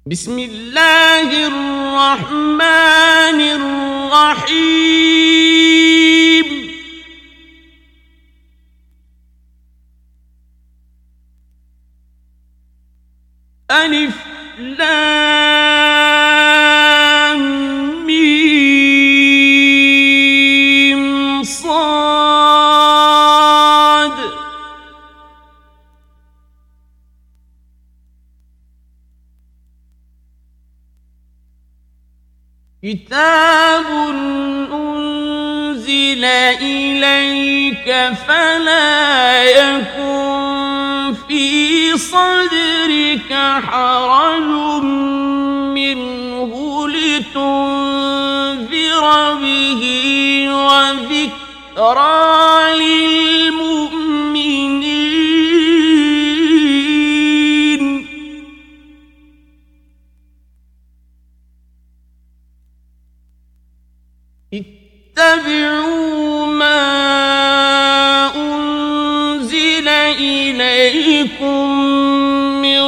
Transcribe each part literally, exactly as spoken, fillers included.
بسم الله الرحمن الرحيم ألف لام ميم صاد كتاب أنزل إليك فلا يكن في صدرك حرج منه لتنذر به وذكرى للمؤمنين اتبعوا ما أنزل إليكم من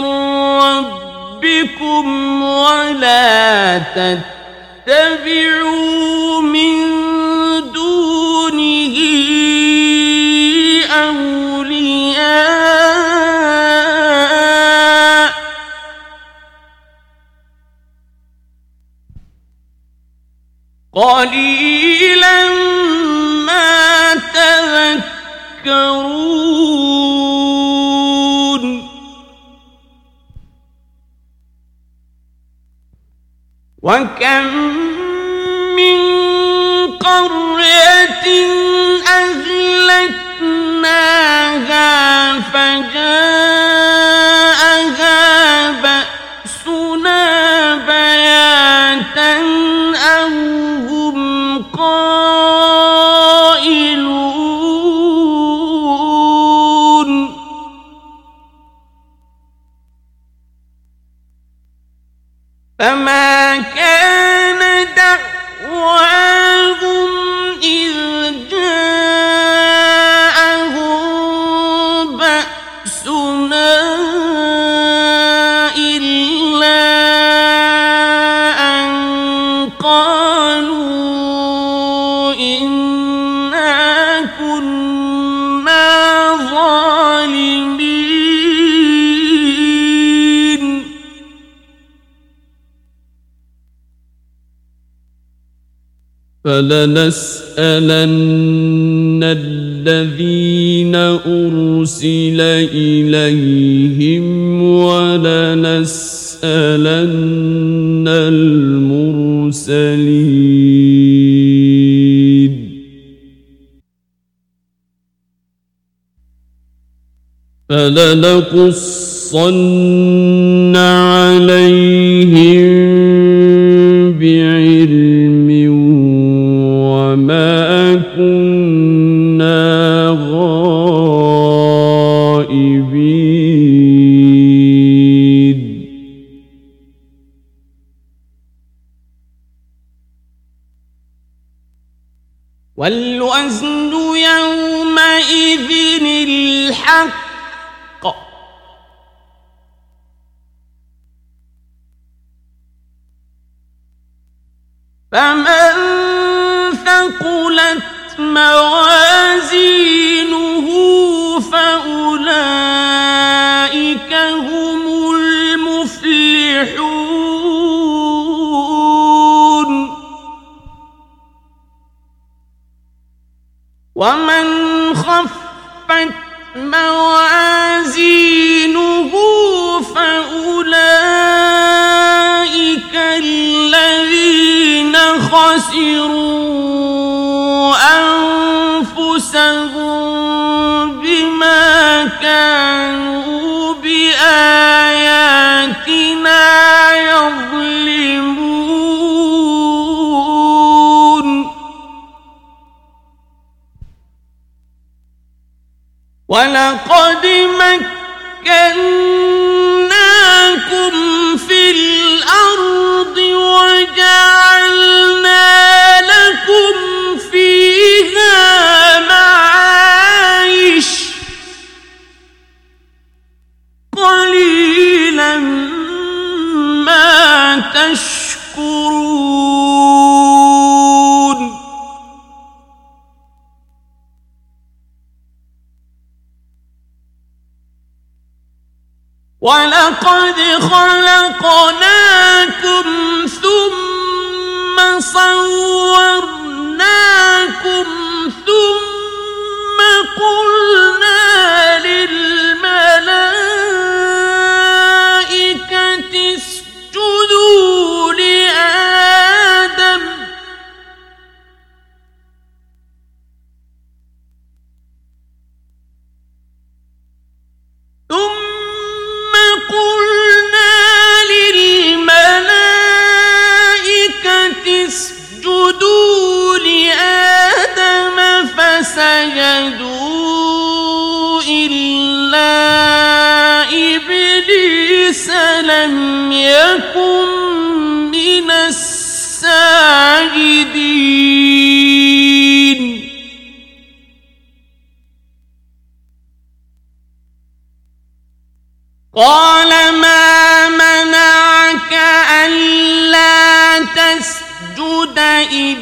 ربكم ولا تتبعوا من دونه أولياء قليلا ما تذكرون وكم من قرية أهلكناها فجاءها بأسنا بياتا أو هم قائلون فما كان دعواهم إذ جاءهم بأسنا إلا أن قالوا إنا كنا ظالمين فلنسألن الذين أرسل إليهم ولنسألن المرسلين فلنقصن عليهم بعلم وما كنا غائبين والوزن يومئذ الحق فمن ثقلت موازينه فأولئك هم المفلحون ومن خفت موازينه فأولئك الذين خسروا أنفسهم بما كانوا بآياتنا يظلمون ولقد مكناكم في الأرض وجعلنا لكم فيها معايش قليلا ما تشكرون ولقد خلقناكم ثم صورناكم ثم قلنا للملائكة اسجدوا لآدم ثم قلنا للملائكة اسجدوا لآدم فسجدوا إلا إبليس لم يكن من الساجدين قال ما منعك ألا تسجد إذ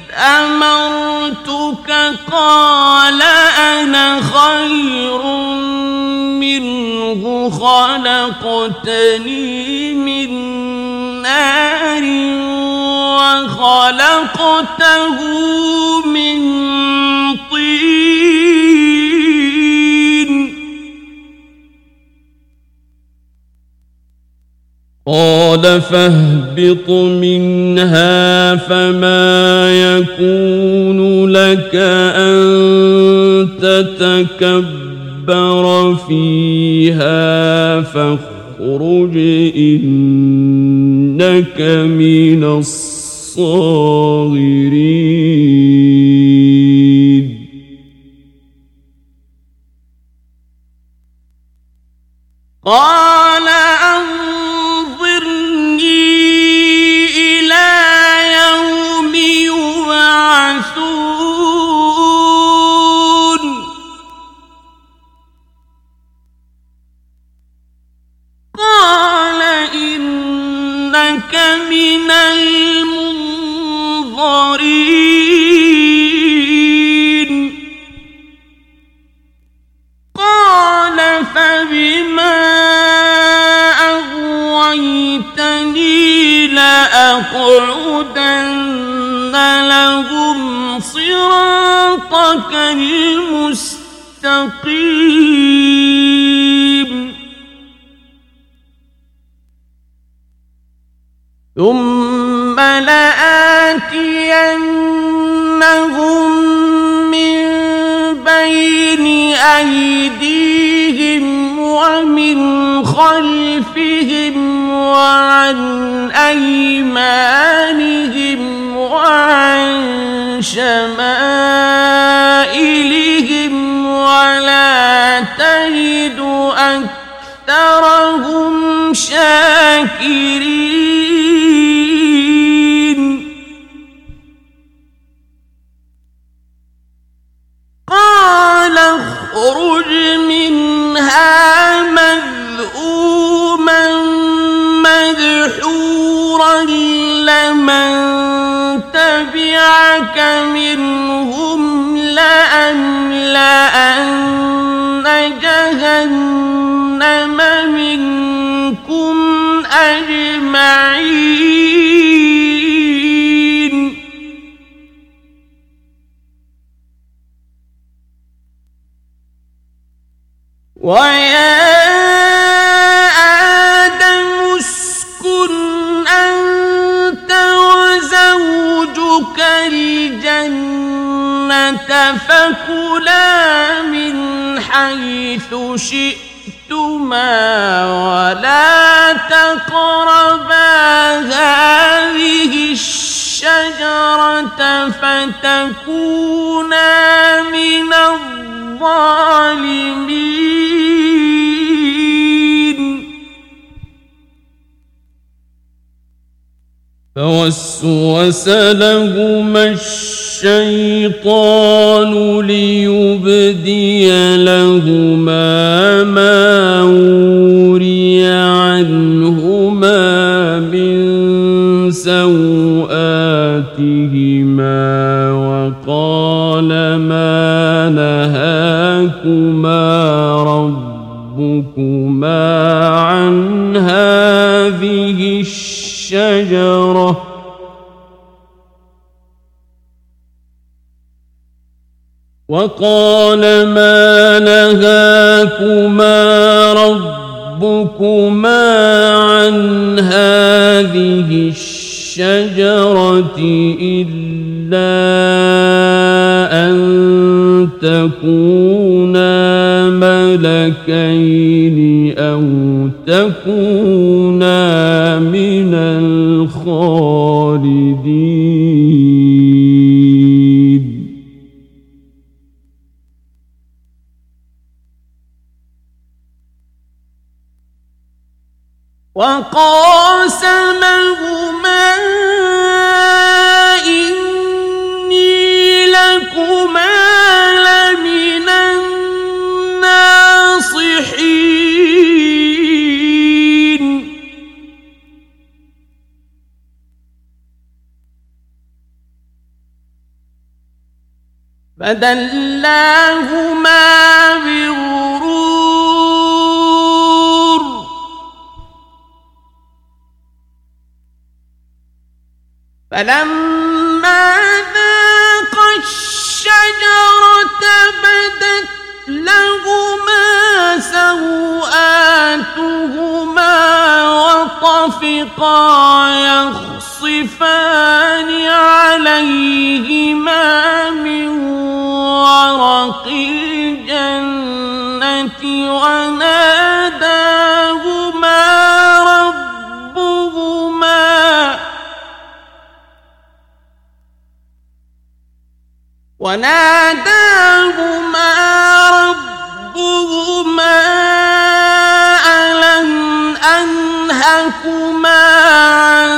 أمرتك قال أنا خير منه خلقتني من نار وخلقته من طين قال فاهبط منها فما يكون لك أن تتكبر فيها فاخرج إنك من الصاغرين قال من المنظرين قال فبما أغويتني لأقعدن لهم صراطك المستقيم ثم لآتينهم من بين أيديهم ومن خلفهم وعن أيمانهم وعن شمائلهم ولا تجد أكثرهم شاكرين قال اخرج منها مذءوما مدحورا لمن تبعك منهم لأملأن جهنم منكم أجمعين ويا آدم اسكن أنت وزوجك الجنة فكلا من حيث شئتما ولا تقربا هذه الشجرة فتكونا من الظالمين فوسوس لهما الشيطان ليبدي لهما ما وري عنهما من سوآتهما وقال ما نهاكما ربكما عن هذه الشجرة وقال ما نهاكما ربكما عن هذه الشجرة إلا أن تكونا ملكين أو تكونا من الخالدين وقاسمهما إني لكما لمن الناصحين فدلاهما بغرور فلما ذاقا الشجرة بدت لهما سوآتهما وطفقا يخصفان عليهما من ورق الجنة وناداهما ربهما وناداهما ربهما ألم أنهكما عن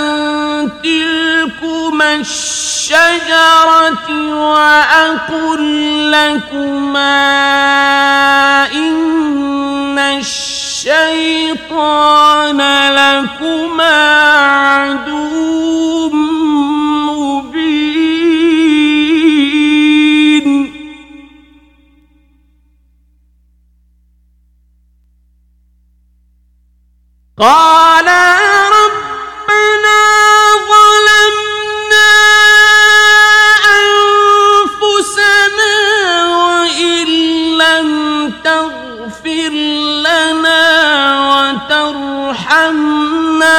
تلكما الشجرة وأقل لكما إن الشيطان لكما عدو مبين قالا ربنا ظلمنا أنفسنا وإن لم تغفر لنا وترحمنا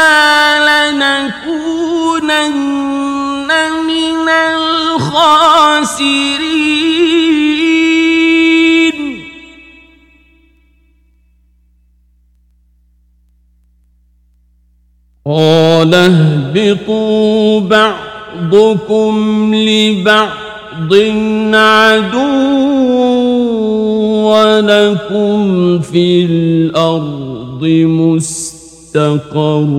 لنكونن من الخاسرين قال اهبطوا بعضكم لبعض عدو ولكم في الأرض مستقر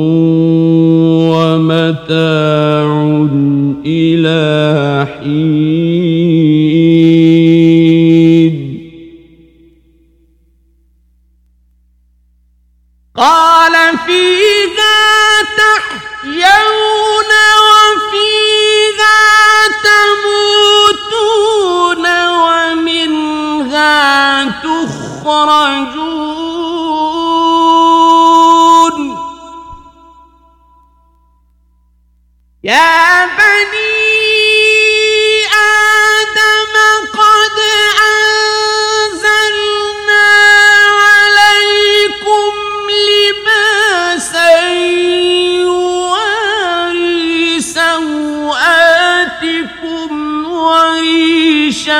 ومتاع إلى حين قال فيها تحيون وفيها تموتون ومنها تخرجون يا بني آدم قد أنزلنا عليكم لباسا يواري سوآتكم وريشا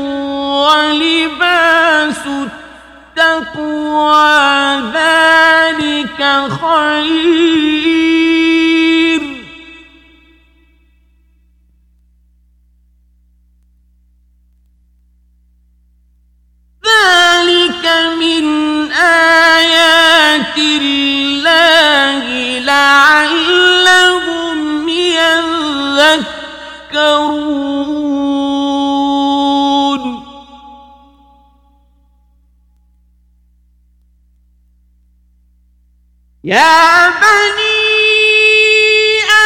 ولباس التقوى ذلك خير ذلك من آيات الله لعلهم يذكرون يا بني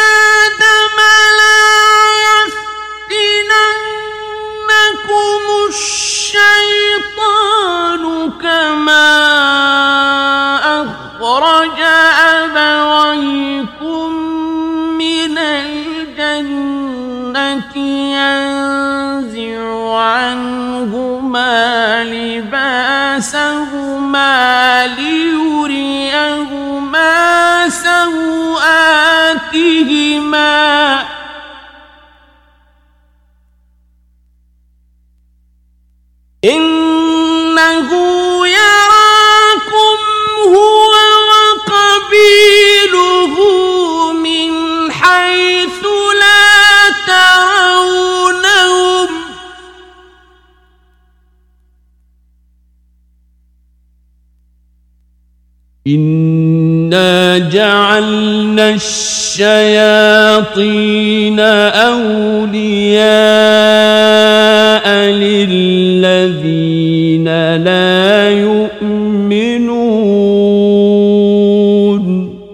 ينزع عنهما لباسهما ليريهما سوآتهما إنه يراكم هو وقبيله من حيث لا ترونهم إنا جعلنا الشياطين أولياء للذين لا يؤمنون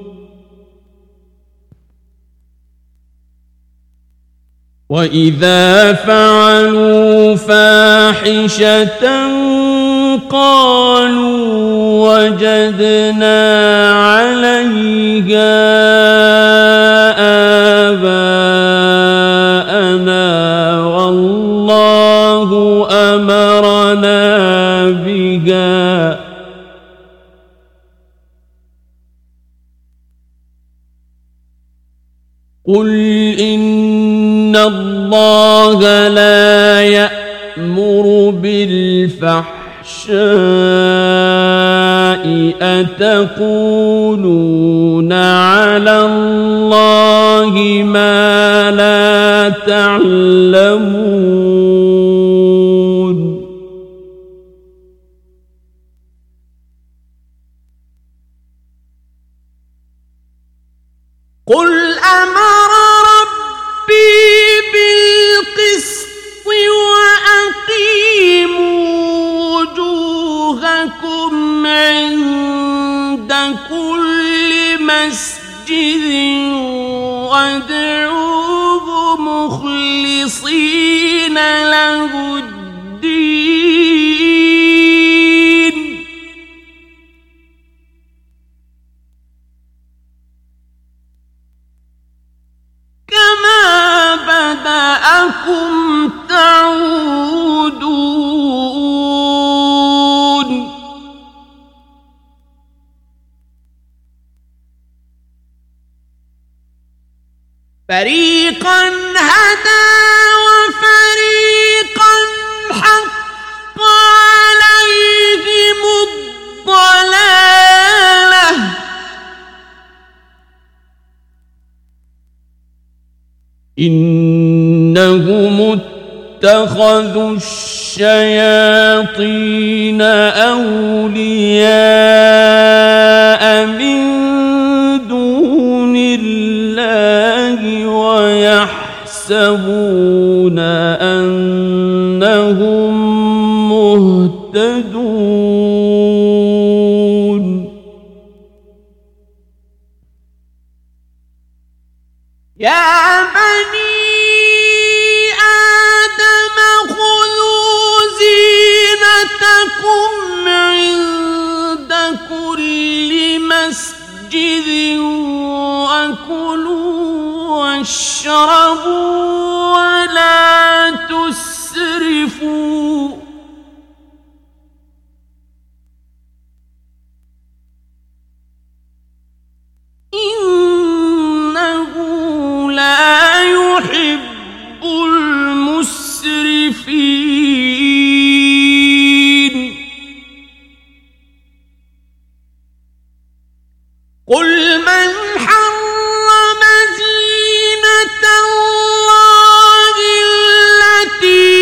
وإذا فعلوا فاحشة قالوا وجدنا عليها آباءنا والله أمرنا بها قل إن الله لا يأمر بالفحشاء أتقولون على الله ما لا تعلمون قل أمر ربي بالقسط وأقيموا وجوهكم عند كل مسجد وادعوه مخلصين له الدين كما بدأكم تعودون فريقا هدى وفريقا حق عليهم الضلالة إنهم اتخذوا الشياطين أولياء من دون الله ويحسبون أنهم مهتدون يا بني آدم خذوا زينتكم عند كل مسجد وكلوا واشربوا ولا تسرفوا إنه لا يحب المسرفين قل من حرم زينة الله التي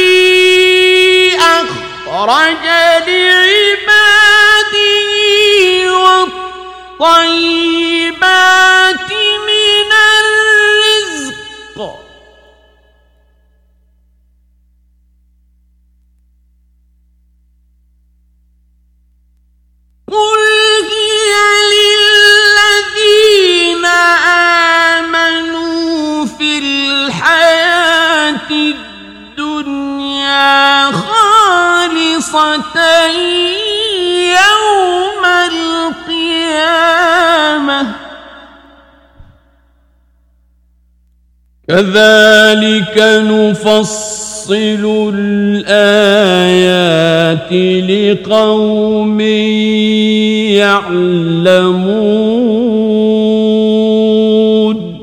أخرج لعباده والطيبات من الرزق قل هي للذين آمنوا في الحياة الدنيا خالصة يوم القيامة كذلك نفصل الآيات لقوم يعلمون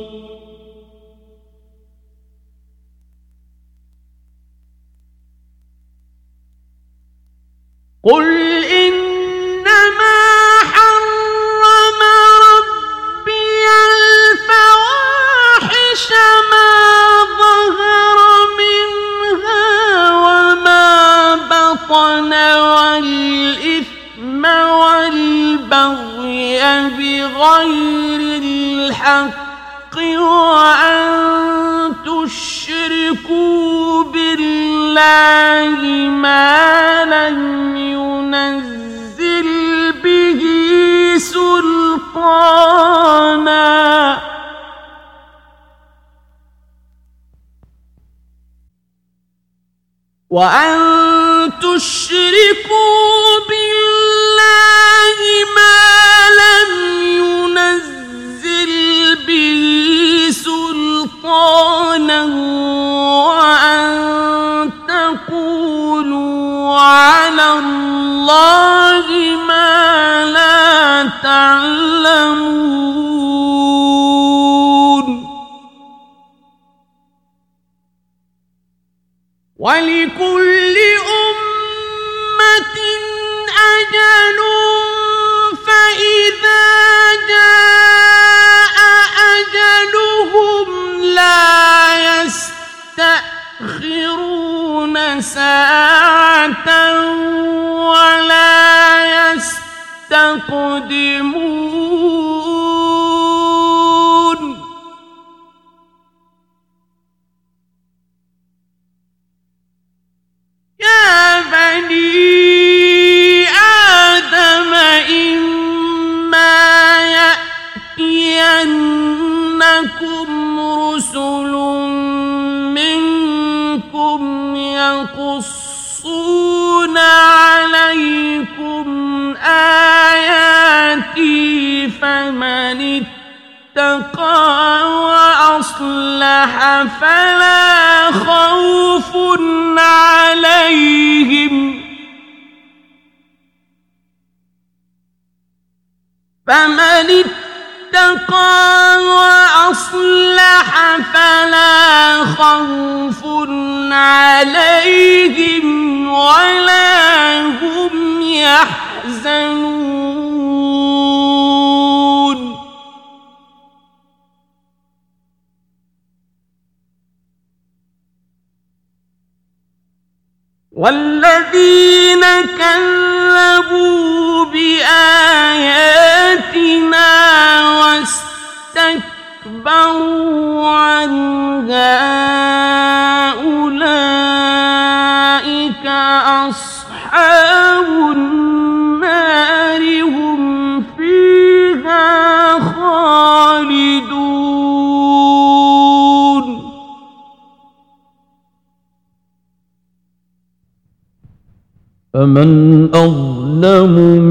قل إنما حرم ربي الفواحش ما ظهر منها وما بطن والإثم والبغي بغير الحق وأن تشركوا بالله ما لم ينزل به سلطانا وأن تشركوا بالله ما لم ينزل به سلطانا وأن تقولوا على الله ما لا تعلمون ولكل أمة أجل فإذا جاء أجلهم لا يستأخرون ساعة ولا يستقدمون يا بني آدم إما يأتينكم رسل منكم يقصون عليكم آياتي فمن اتقى وأصلح فلا خوف عليهم فمن اتقى وأصلح فلا خوف عليهم ولا هم يحزنون والذين كذبوا بآياتنا واستكبروا عنها أولئك أصحاب النار هم فيها خالدون فمن أظلم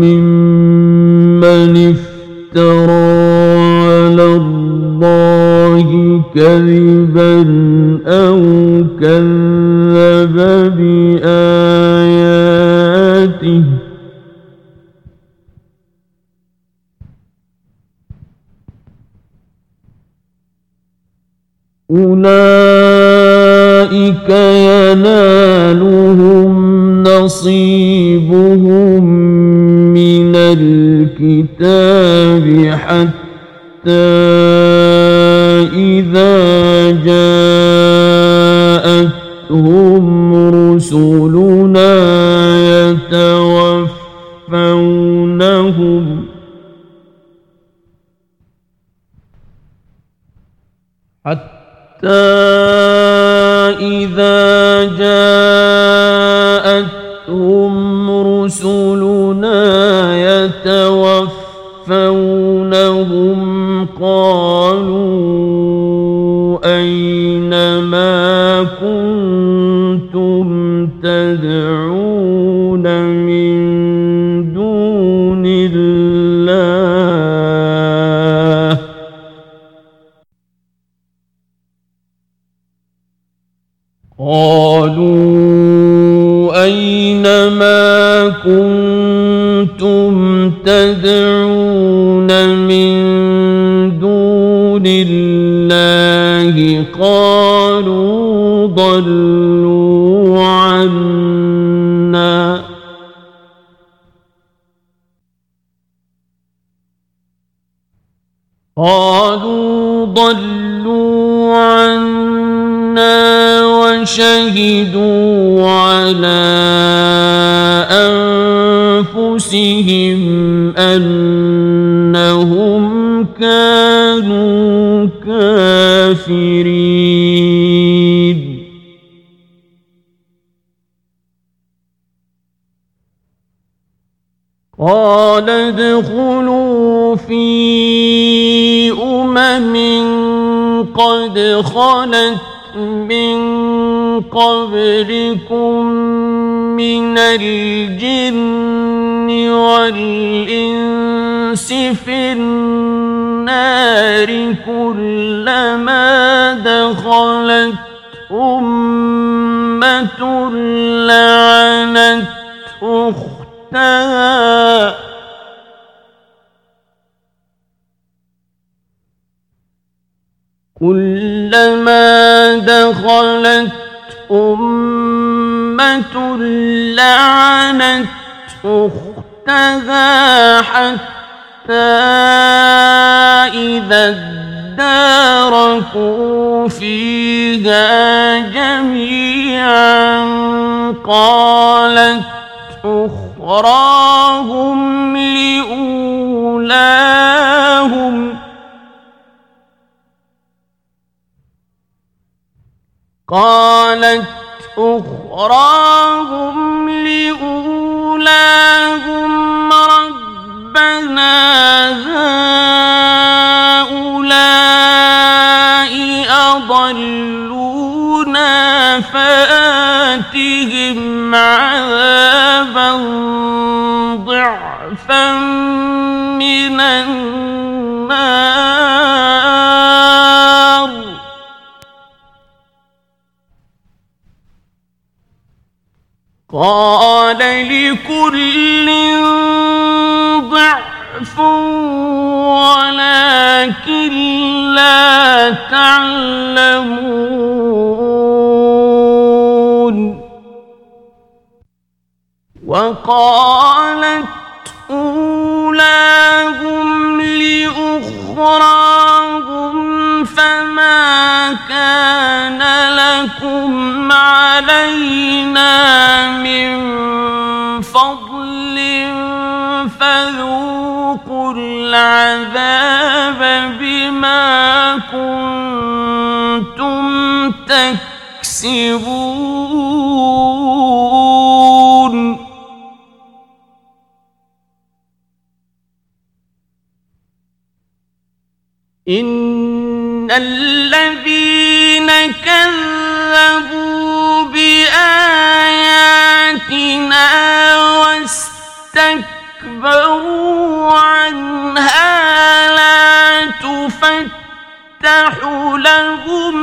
ممن افترى على الله كذبا أو كذب بآياته أولئك ينالهم نصيبهم من الكتاب حتى إذا جاءتهم رسلنا يتوفونهم حتى إذا جاءتهم رسلنا يتوفونهم قالوا أين ما كنتم تدعون من دون الله قالوا أينما كنتم تدعون من دون الله قالوا ضلوا عنا قالوا ضلوا عنا وشهدوا على أنفسهم أنهم كانوا كافرين قال ادخلوا في أمم قد خلت من قبلكم من الجن والإنس في النار كلما دخلت أمة لعنت أختها كلما دخلت أمة لعنت أختها حتى إذا اداركوا فيها جميعا قالت أخراهم لأولاهم قالت أخراهم لأولاهم ربنا هؤلاء أضلونا فآتهم عذابا ضعفا من النار قال لكل ضعف ولكن لا تعلمون وقالت أولاهم لأخراهم فما كان لكم علينا من فضل فذوقوا العذاب بما كنتم تكسبون إن الذين كذبوا بآياتنا واستكبروا عنها لا تفتح لهم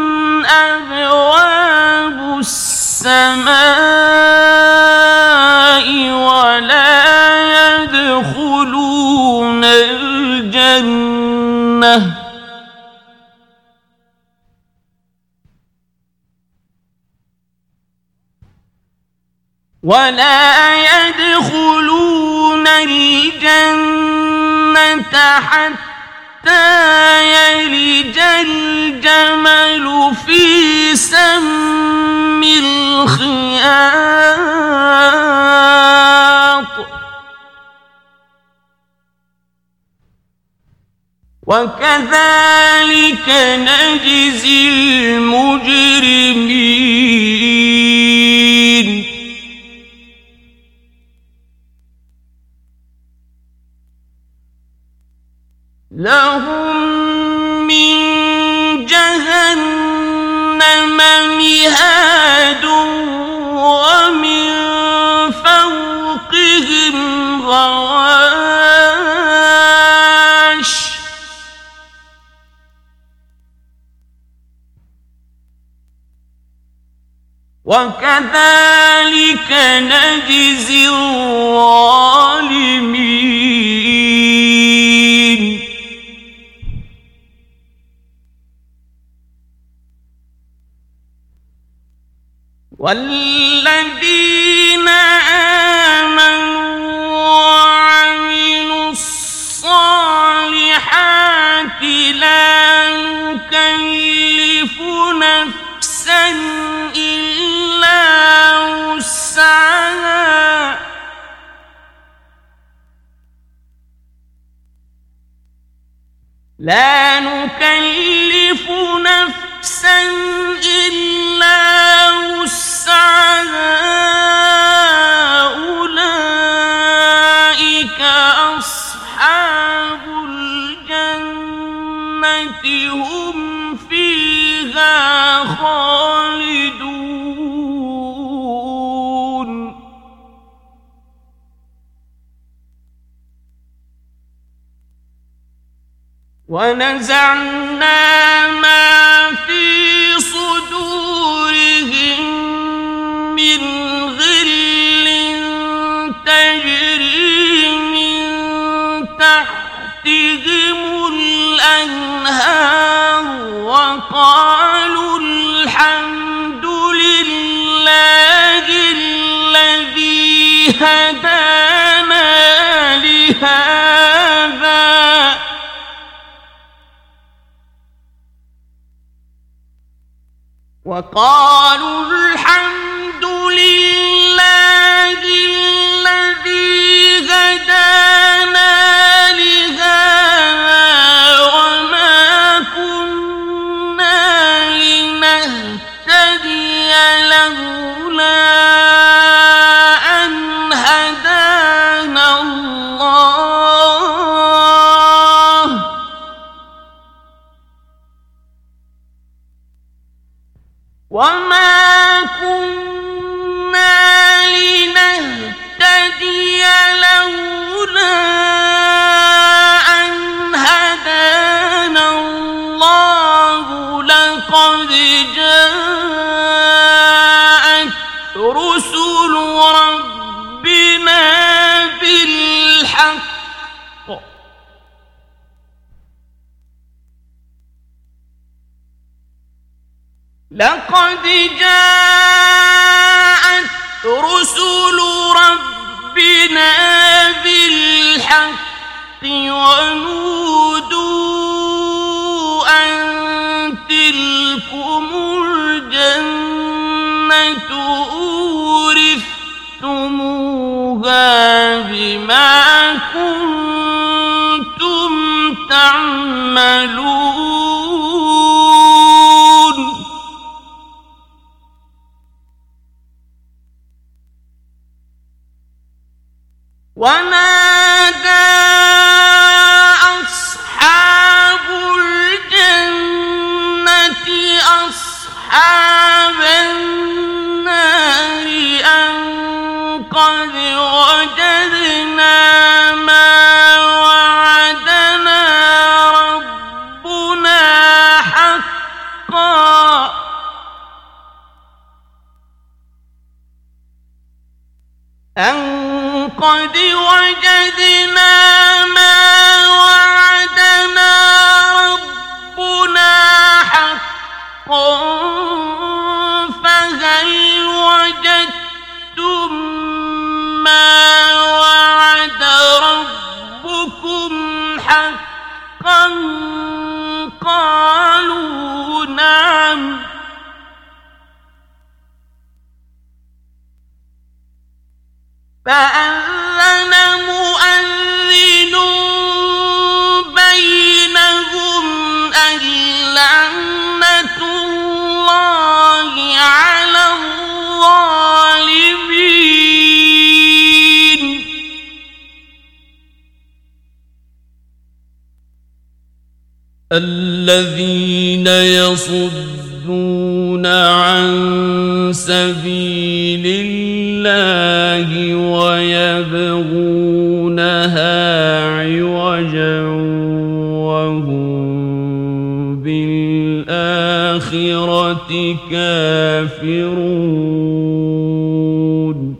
أبواب السماء ولا يدخلون الجنة ولا يدخلون الجنة حتى يلج الجمل في سم الخياط وكذلك نجزي المجرمين لهم من جهنم مهاد ومن فوقهم غواش وكذلك نجزي الظالمين. والذين آمنوا وعملوا الصالحات لا نكلف نفسا إلا وسعها لا نكلف نفسا إلا وسعها أولئك أصحاب الجنة هم فيها خالدون. ونزعنا ما في صدورهم من غل تجري من تحتهم الأنهار وقالوا الحمد لله الذي هدانا لهذا وقالوا الحمد لله الذي هدانا لهذا وما كنا لنهتدي لولا أن هدانا الله وما كنا لنهتدي لولا أن هدانا الله لقد جاءت رسل ربنا بالحق لقد جاءت رسل ربنا بالحق ونودوا أن تلكم الجنة أورثتموها بما كنتم تعملون. ونادى أصحاب الجنة أصحاب النار أن قد وجدنا ما وعدنا ربنا حقا أن قد وجدنا ما وعدنا ربنا حقا فهل وجدتم ما وعد ربكم حقا قالوا نعم فأذن مؤذن بينهم اللعنة الله على الظالمين. الذين يصدون عن سبيل الله ويبغونها عوجا وهم بالآخرة وبالآخرة كافرون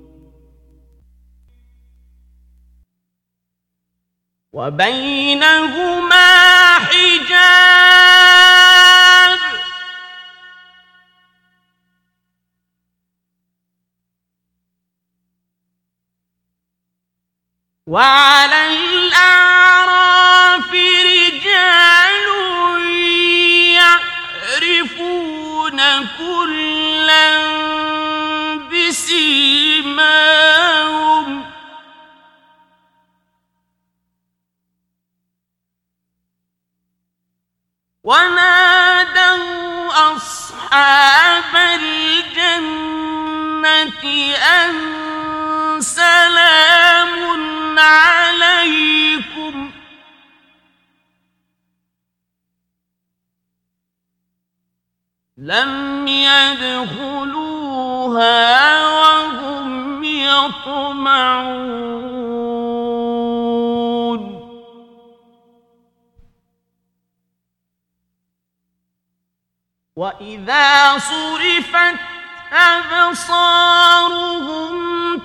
وبينهما حجاب وعلى الأعراف رجال يعرفون كلا بسيماهم ونادوا أصحاب الجنة أن سلام عليكم لم يدخلوها وهم يطمعون وإذا صرفت أبصارهم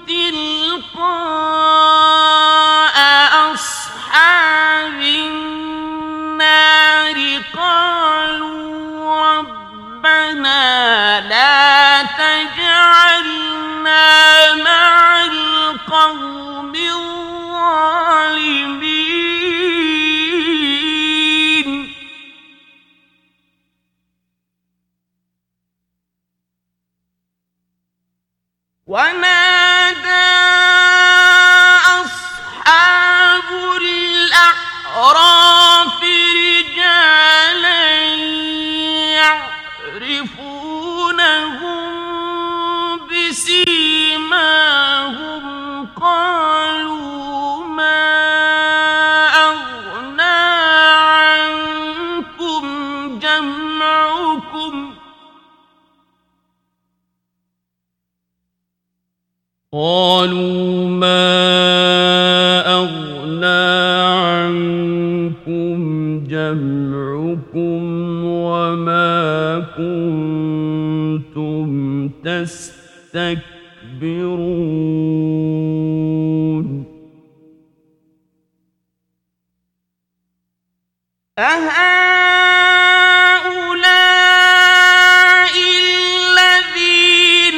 تلقاء أصحاب النار قالوا ربنا لا تجعلنا مع القوم الظالمين ونادى أصحاب الأعراف رجالا يعرفونهم بسيماهم قالوا ما أغنى عنكم جمعكم قالوا ما أغنى عنكم جمعكم وما كنتم تستكبرون أهؤلاء الذين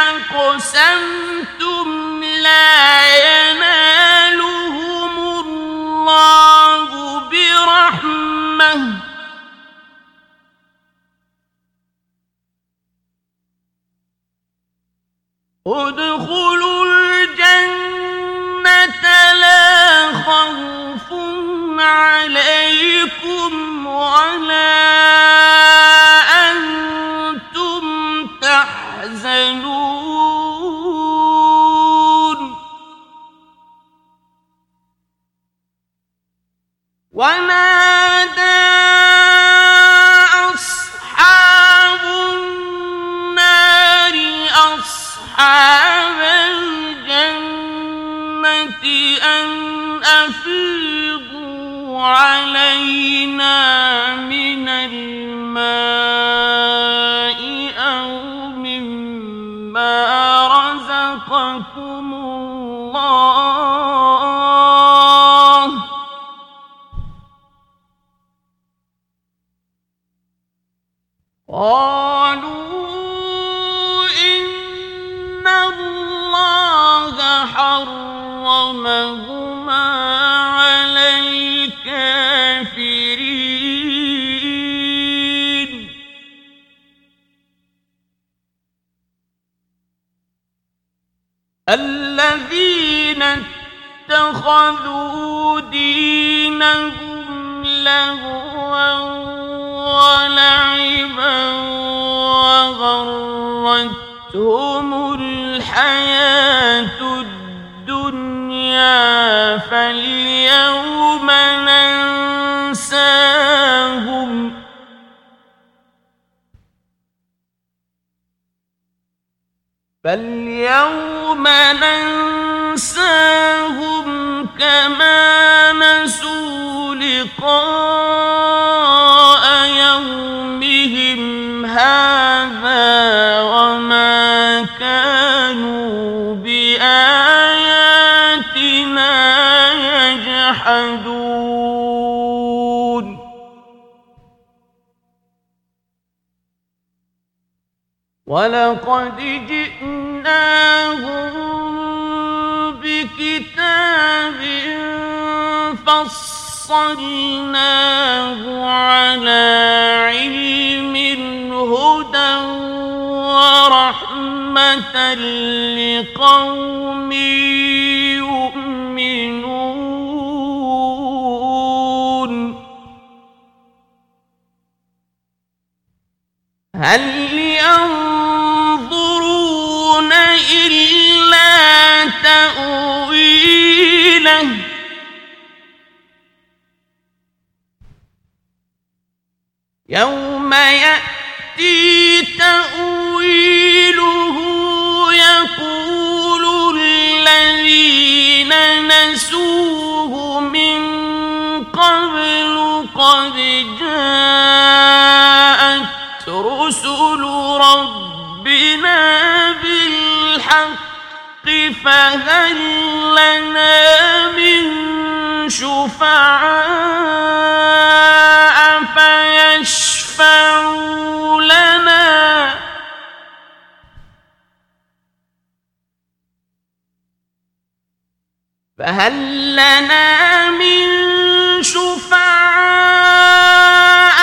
أقسمتم لا ينالهم الله برحمة ادخلوا الجنة لا خوف عليكم ولا أنتم تحزنون ونادى أصحاب النار أصحاب الجنة أن أفيضوا علينا من الماء أو مما رزقكم الله قالوا إن الله حرمهما على الكافرين الذين اتخذوا دينهم لهوا ولعبا وغرتهم الحياة الدنيا فاليوم ننساهم فاليوم ننساهم كما نسوا لقاء يومهم ولقد جئناهم بكتاب فصلناه على علم هدى ورحمة لقوم يؤمنون هل ينظرون إلا تأويله يوم يأتي تأويله يقول الذين نسوه من قبل قد جاءت رسل ربنا بالحق فهل لنا من شفعاء فيشفعوا لنا فهل لنا من شفعاء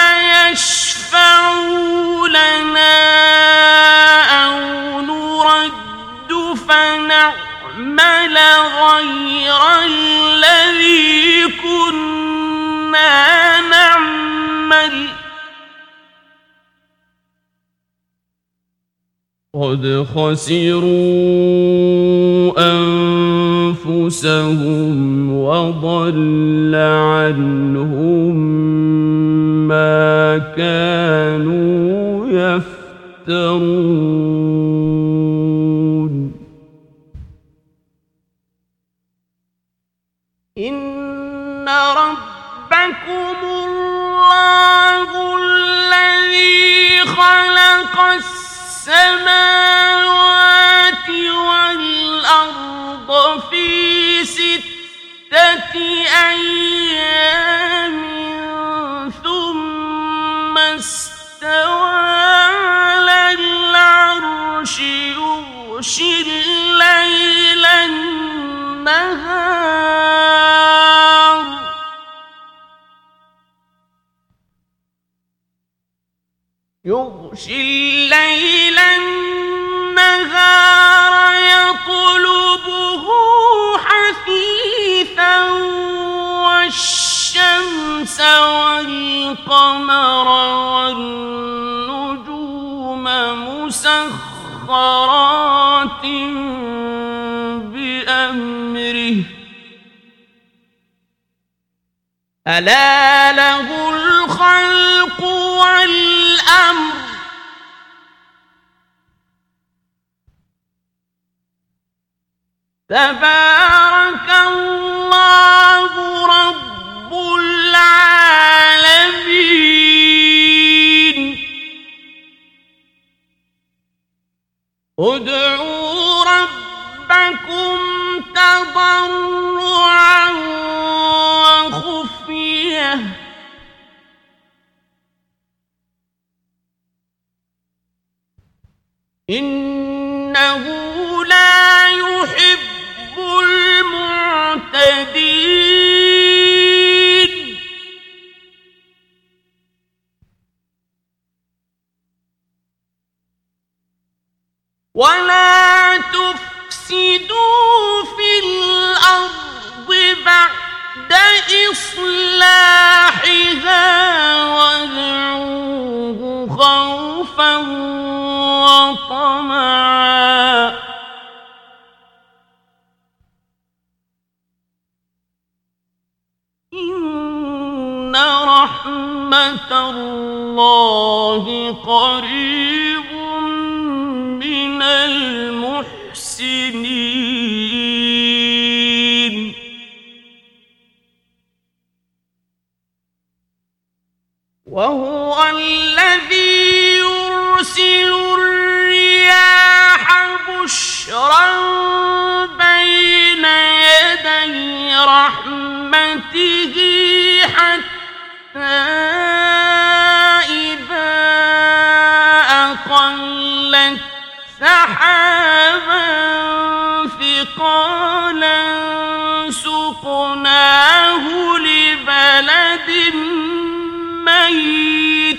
فيشفعوا لنا أو نرد فنعمل غير الذي كنا نعمل قد خسروا أنفسهم وضل عنهم ما كانوا يفترون إن ربكم الله الذي خلق السماوات والأرض في ستة أيام ثم استوى على العرش يغشي الليل النهار يغشي الليل النهار يطلبه حثيثا والشمس والقمر والنجوم مسخرات بأمره ألا له الخلق والأمر تبارك الله رب العالمين ادعوا ربكم تضرعا وخفية إنه لا يحب المعتدين ولا تفسدوا في الأرض بعد إصلاحها وادعوه خوفا وطمعا إن رحمة الله قريب من المحسنين وهو الذي يرسل الرياح بشرا بين يدي رحمته حتى إذا أقل مثقالا سقناه لبلد ميت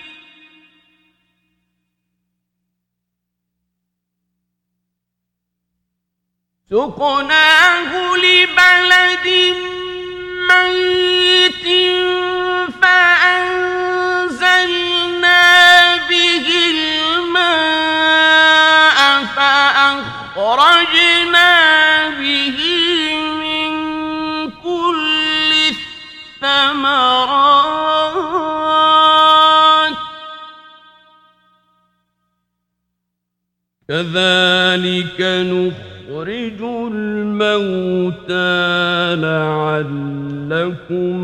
سقناه لبلد ميت فأنزلنا به الماء فأخرجنا به من كل الثمرات كذلك نخرج الموتى لعلكم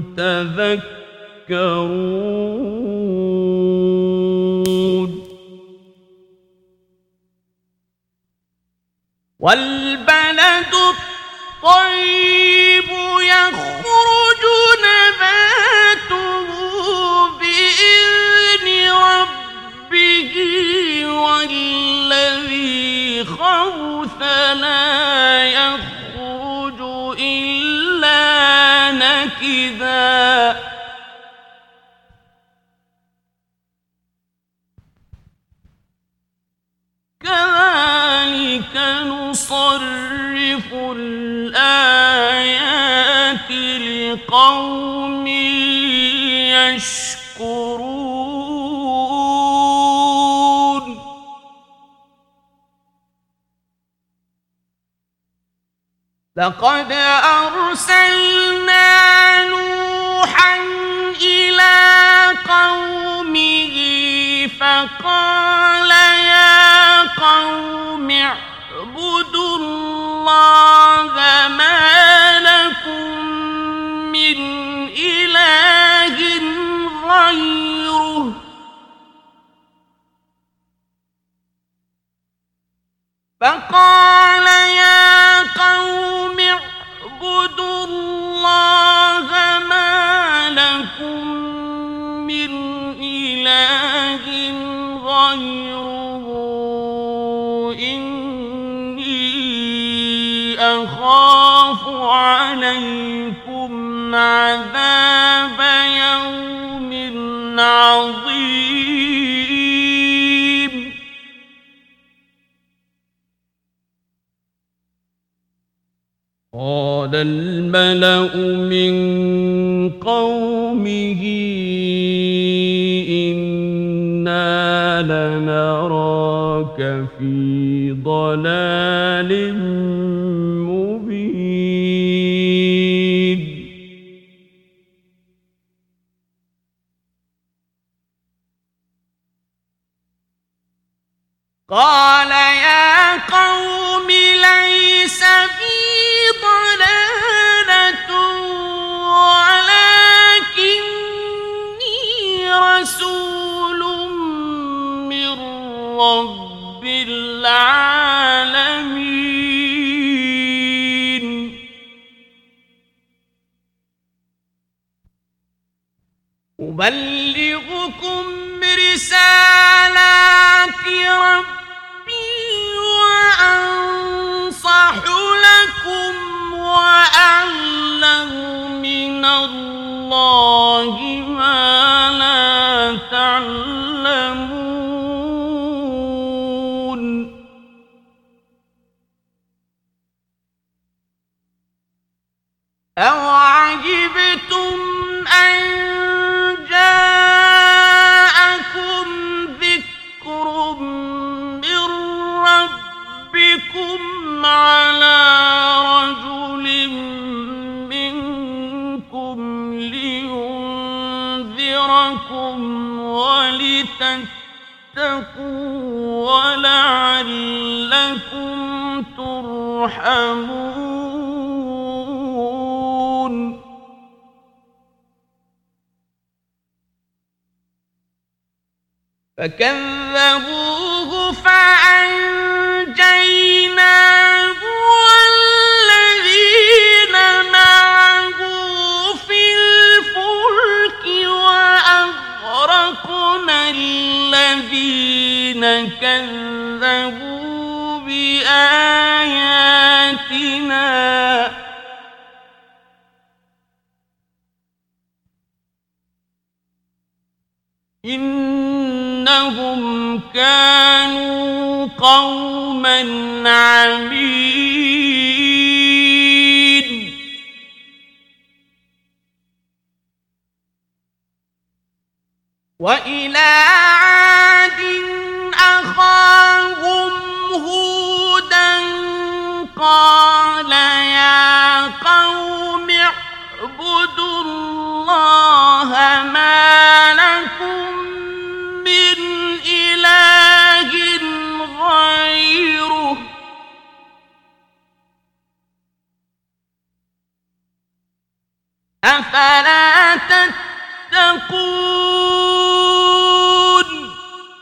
تذكرون والبلد الطيب يخرج نباته بإذن ربه والذي خبث لا يخرج إلا نكدا كذلك نصرف الآيات لقوم يشكرون لقد أرسلنا نوحا إلى قومه فقال يا قوم اعبدوا الله ما لكم من إله غيره فقال يا قوم اعبدوا الله ما لكم من إله غيره إني أخاف عليكم عذاب يوم عظيم قال الملأ من قومه إنا لنراك في ضلال مبين قال يا قوم ليس بي ضلالة ولكني رسول من رب العالمين أبلغكم رسالات ربي وأنصح لكم وأعلم من الله ما لا تعلمون أوعجبتم أن جاءكم ذكر من ربكم على رجل منكم لينذركم ولتتقوا ولعلكم ترحمون فكذبوه فأنجيناه والذين معه في الفلك وأغرقنا الذين كذبوا بآياتنا إنهم كانوا قوما عمين. وإلى عاد أخاهم هودا قال يا قوم اعبدوا الله ما لكم من إله غيره أفلا تتقون.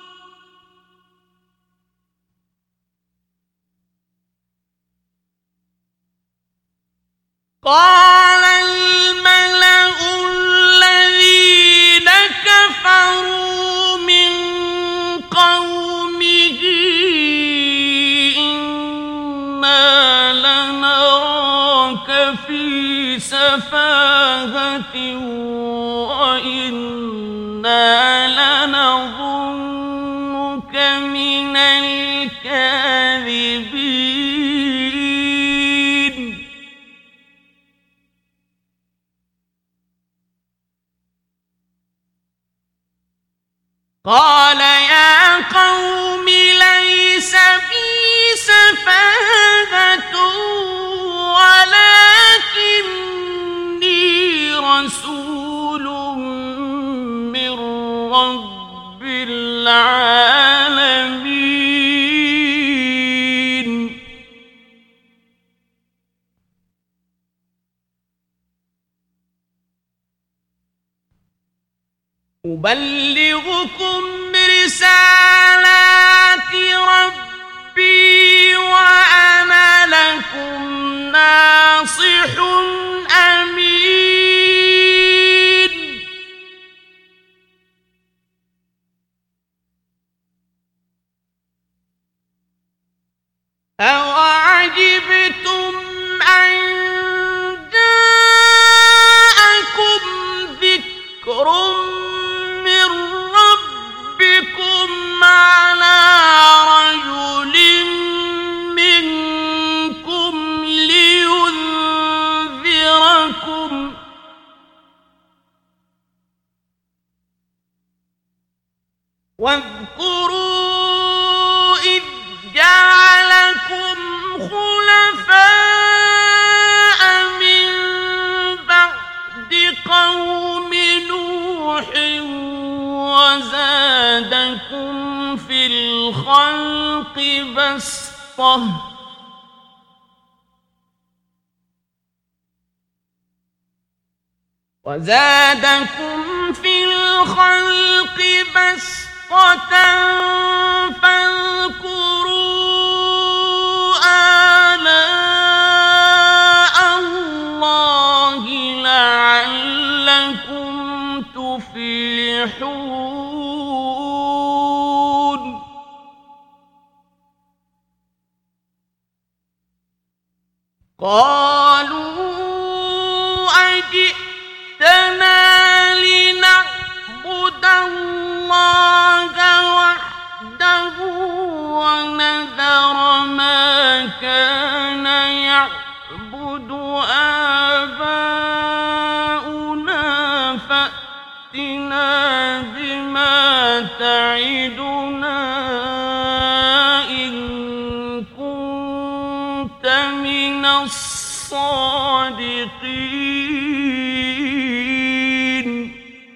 قال الملأ الذين كفروا من قومه إنا لنراك في سفاهة وإنا لنظنك من الكاذبين. قال يا قوم ليس بي سفاهة ولكني رسول من رب العالمين. أبلغكم رسالات ربي وأنا لكم ناصح أمين. أوعجبتم أن جاءكم ذكر من ربكم على رجل منكم لينذركم واذكروا إذ جعلكم خلفاء من بعد قوم نوح وزادكم في الخلق بسطة وزادكم في الخلق بسطة فاذكروا آلاء الله لعلكم تفلحون. قالوا أجئتنا لنعبد الله وحده ونذر ما كان يعبد آباؤنا فأتنا بما تعدنا إن كنت من الصادقين.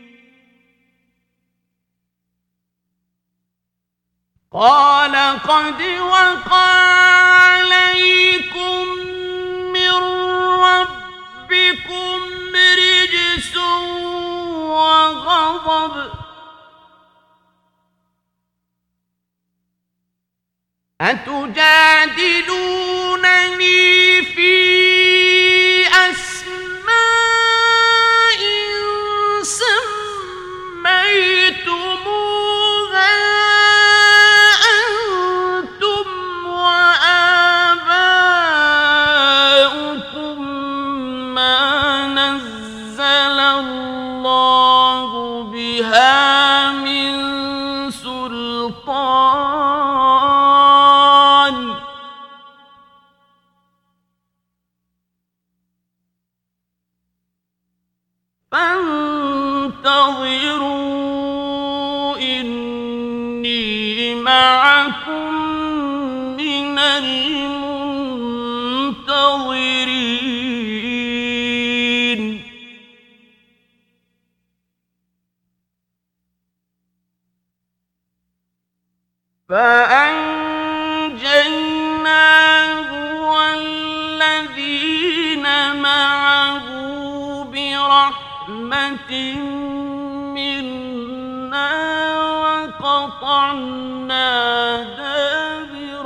قال قد وقع عليكم من ربكم رجس وغضب أتجادلونني في أسماء سميتموها أنتم وآباؤكم ما نزل الله بها من معكم من المنتظرين فأنجيناه والذين معه برحمة منا وقطعنا دابر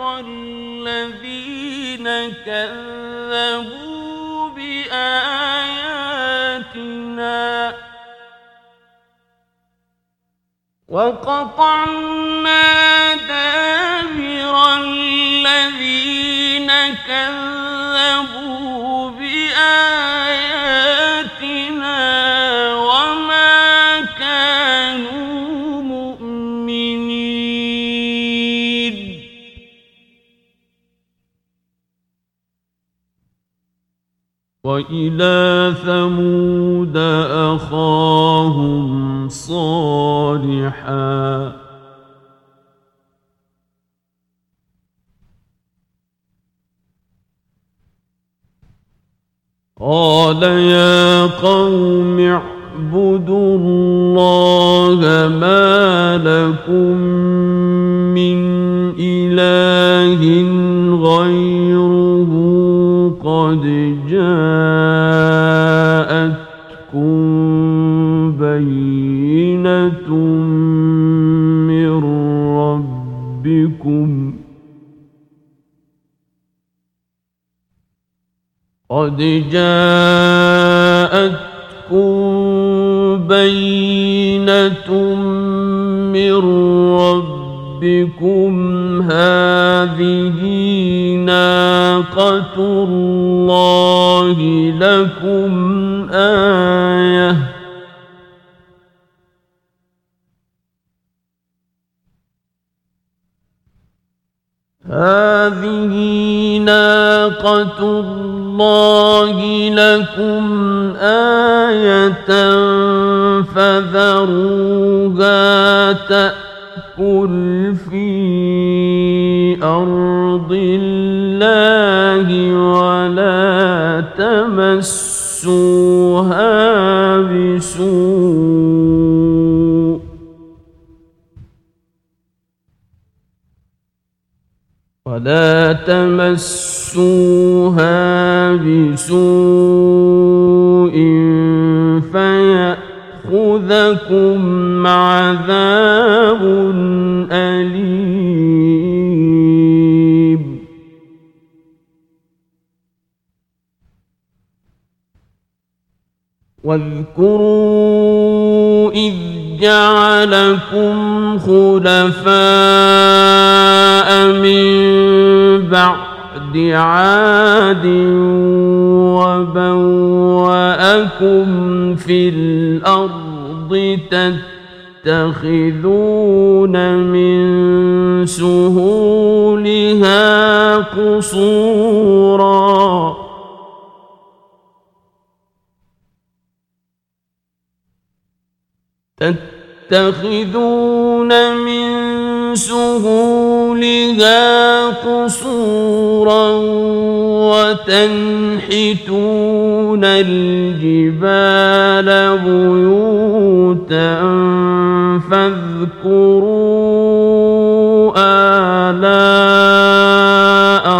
الذين كذبوا بآياتنا وقطعنا دابر الذين كذبوا بآياتنا وما كانوا مؤمنين وإلى ثمود أخاهم صالحا قال يا قوم اعبدوا الله ما لكم من إله غيره قد جاءتكم بينة من ربكم قد جاءتكم بينة من ربكم هذه ناقة الله لكم آية هذه ناقة الله لكم آية فذروها تأكل في أرض الله ولا تمسوها بسوء ولا تمسوها بسوء فيأخذكم عذاب أليم واذكروا إذ جعلكم خلفاء من بعد عاد وبوأكم في الأرض تتخذون من سهولها قصورا تتخذون من سهولها قصورا وتنحتون الجبال بيوتا فاذكروا آلاء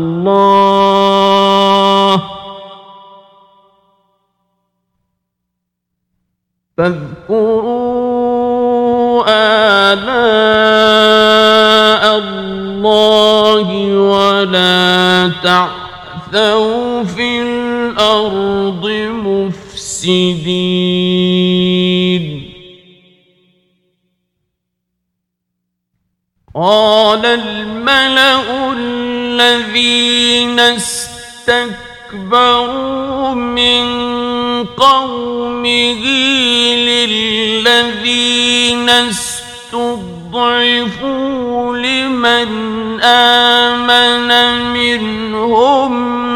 الله فاذكروا آلاء الله ولا تعثوا في الأرض مفسدين قال الملأ الذين استكبروا من قومه للذين استضعفوا لمن آمن منهم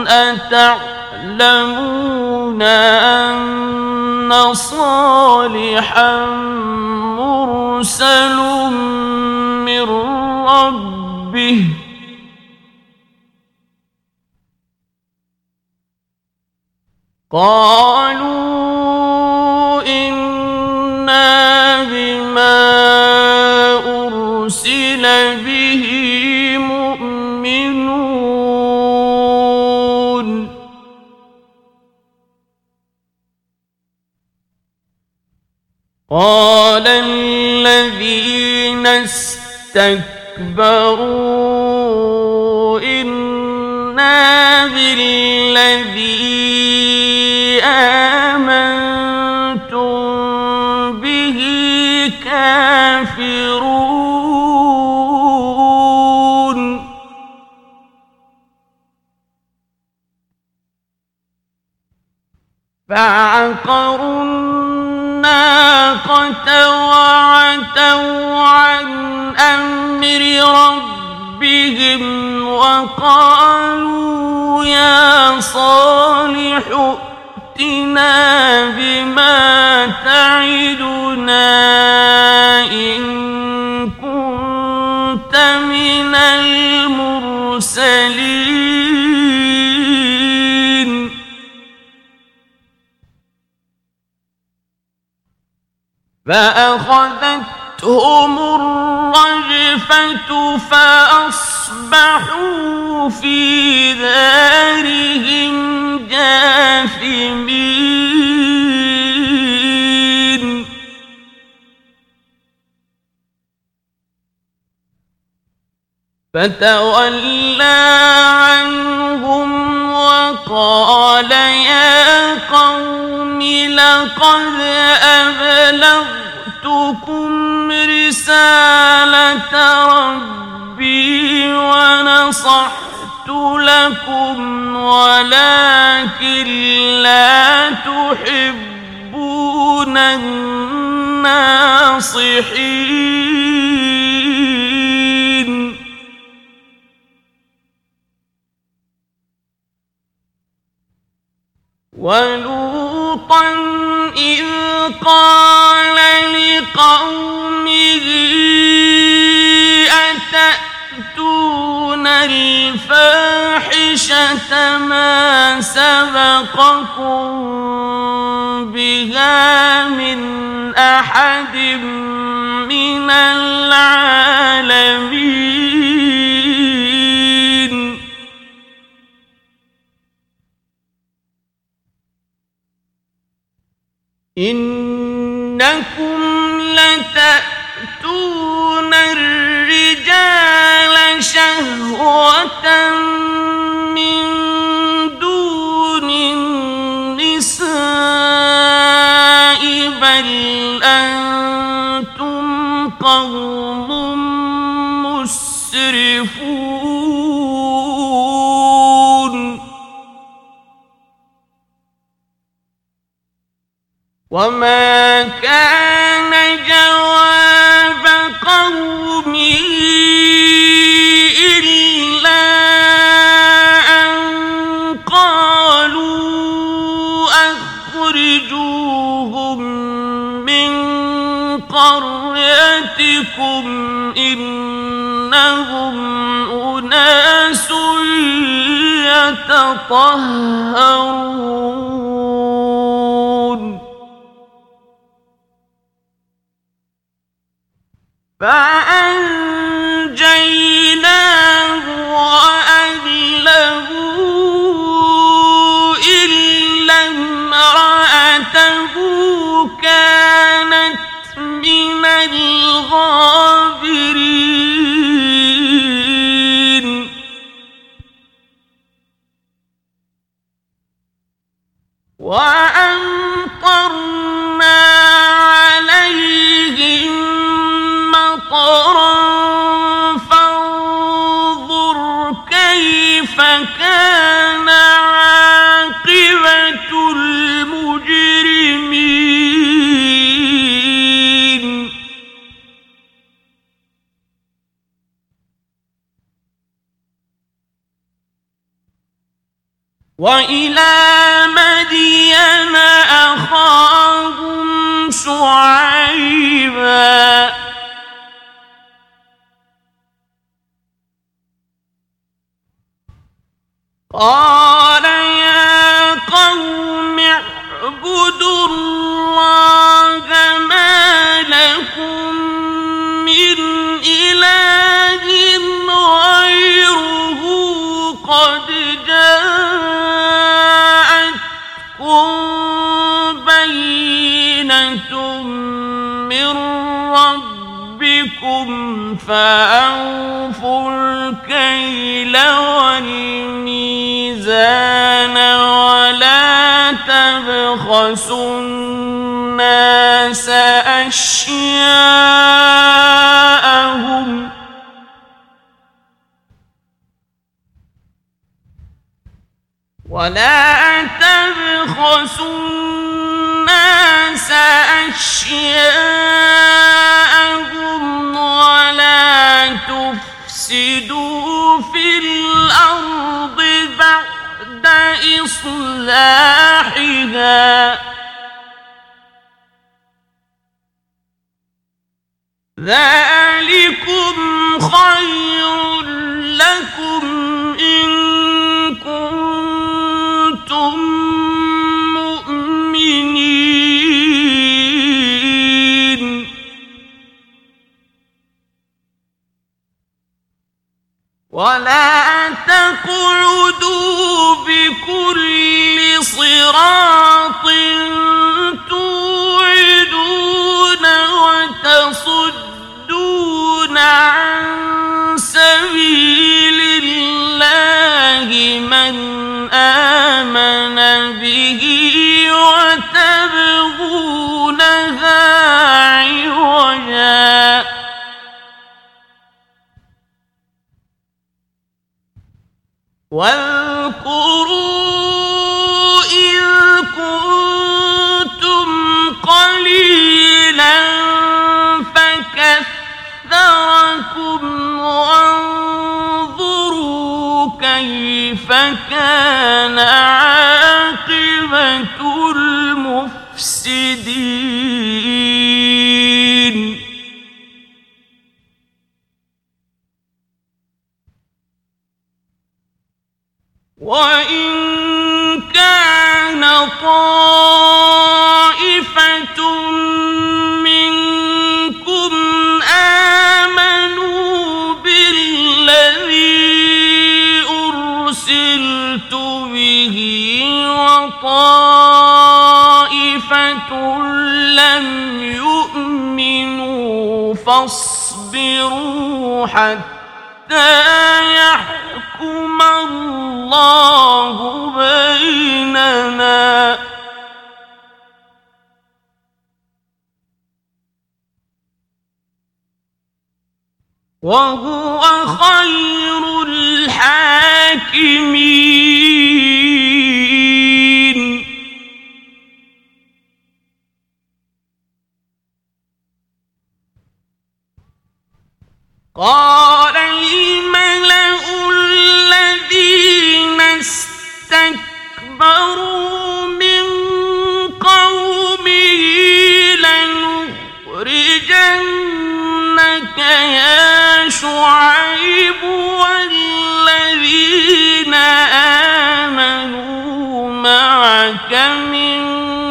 أتعلمون أن صالحا مرسل من ربه قالوا إنا بما أرسل به مؤمنون قال الذين استكبروا إنا بالذي آمنتم به كافرون فعقروا الناقة وعتوا عن أمر ربهم وقالوا يا صالح ائتنا بما تعدنا إن كنت من المرسلين فأخذتهم الرجفة فأصبحوا في دارهم جاثمين فتولى عنهم وقال يا قوم لقد أبلغتكم رسالة ربي ونصحت لكم ولكن لا تحبون الناصحين ولوطا إذ قال لقومه أتأتون الفاحشة ما سبقكم بها من أحد من العالمين إنكم لتأتون الرجال شهوة من دون النساء بل أنتم قوم مسرفون وما كان جواب قومه إلا أن قالوا أخرجوهم من قريتكم إنهم أناس يتطهرون فأنجيناه وأهله إلا امرأته كانت من الغابرين وأمطرنا عليهم مطرا فانظر كيف كان عاقبة المجرمين وإلى مدين أخاهم شعيبا قال يا قوم اعبدوا الله ما لكم من إله غيره قد جاءتكم بينة من ربكم فأوفوا الكيل والميزان ولا تبخسوا الناس أشياءهم ولا تبخسوا الناس أشياءهم ولا تفسدوا في الأرض بعد إصلاحها ذلكم خير لكم إن كنتم مؤمنين ولا تقعدوا بكل صراط توعدون وتصدون عن سبيل الله من آمن به وتبغونها عوجا واذكروا إذ كنتم قليلا فكثركم وانظروا كيف كان عاقبة المفسدين وإن كان طائفة منكم آمنوا بالذي أرسلت به وطائفة لم يؤمنوا فاصبروا حتى يحكم الله بيننا وهو خير الحاكمين قال الملأ الذين استكبروا من قومه لنخرجنك يا شعيب والذين آمنوا معك من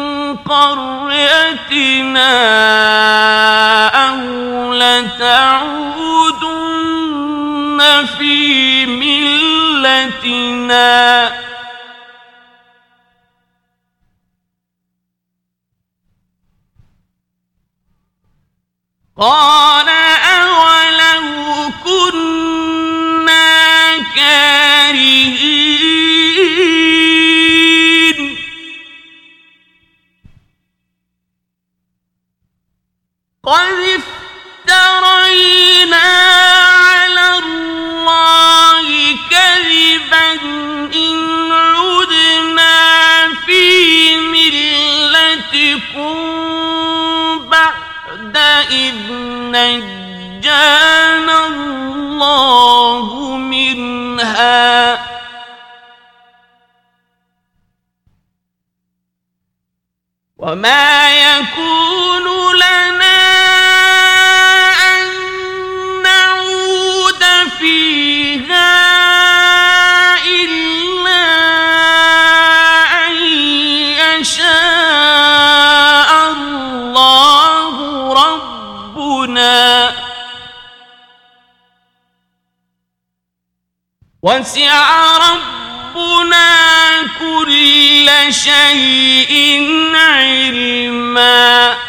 قريتنا أو لتعودن في ملتنا قال أولو كنا كارهين قد افترينا على الله كذبا إن عدنا في ملتكم بعد إذ نجانا الله منها وما يكون لنا أن نعود فيها إلا وسع ربنا كل شيء علما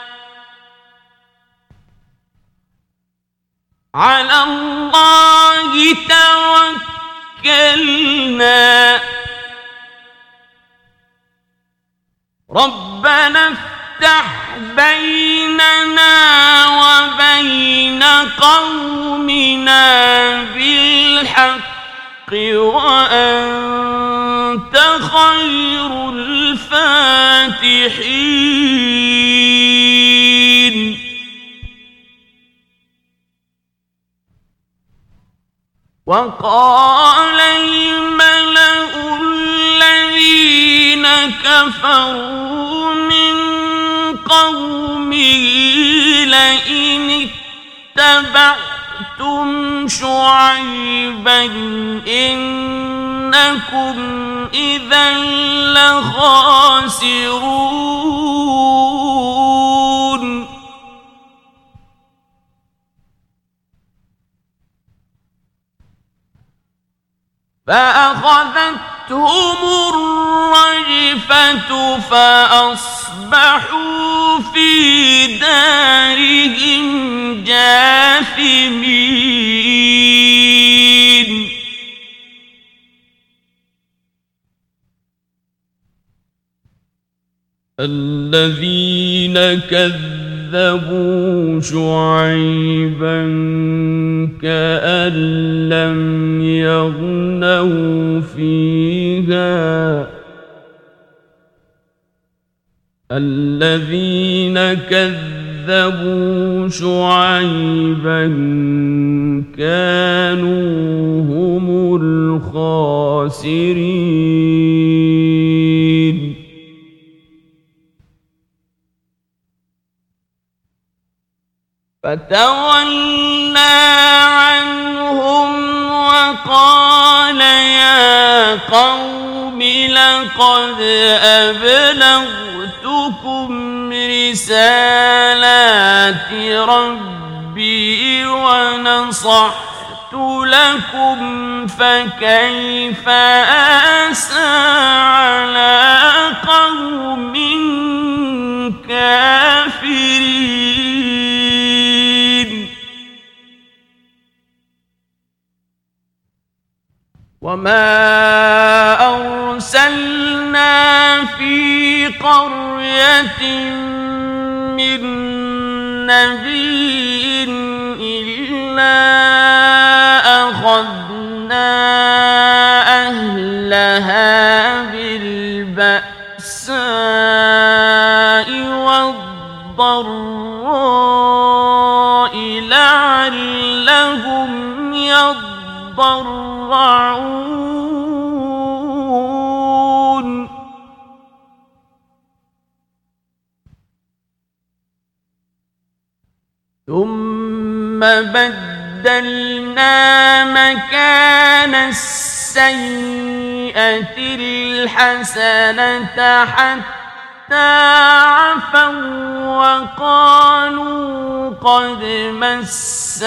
على الله توكلنا ربنا افتح بيننا وبين قومنا بالحق وأنت خير الفاتحين وقال الملأ الذين كفروا من قومه لئن اتبعتم شعيبا إنكم إذا لخاسرون فأخذتهم الرجفة فأصبحوا في دارهم جاثمين الذين كذبوا شعيبا كأن لم يغنوا فيها الذين كذبوا شعيبا كانوا هم الخاسرين فتولى عنهم وقال يا قوم لقد أبلغتكم رسالات ربي ونصحت لكم فكيف آسى على قوم كافرين وما أرسلنا في قرية من نبي إلا أخذنا أهلها بالبأساء والضراء لعلهم يضرعون ثم بدلنا مكان السيئة الحسنة حتى عفوا وقالوا قد مس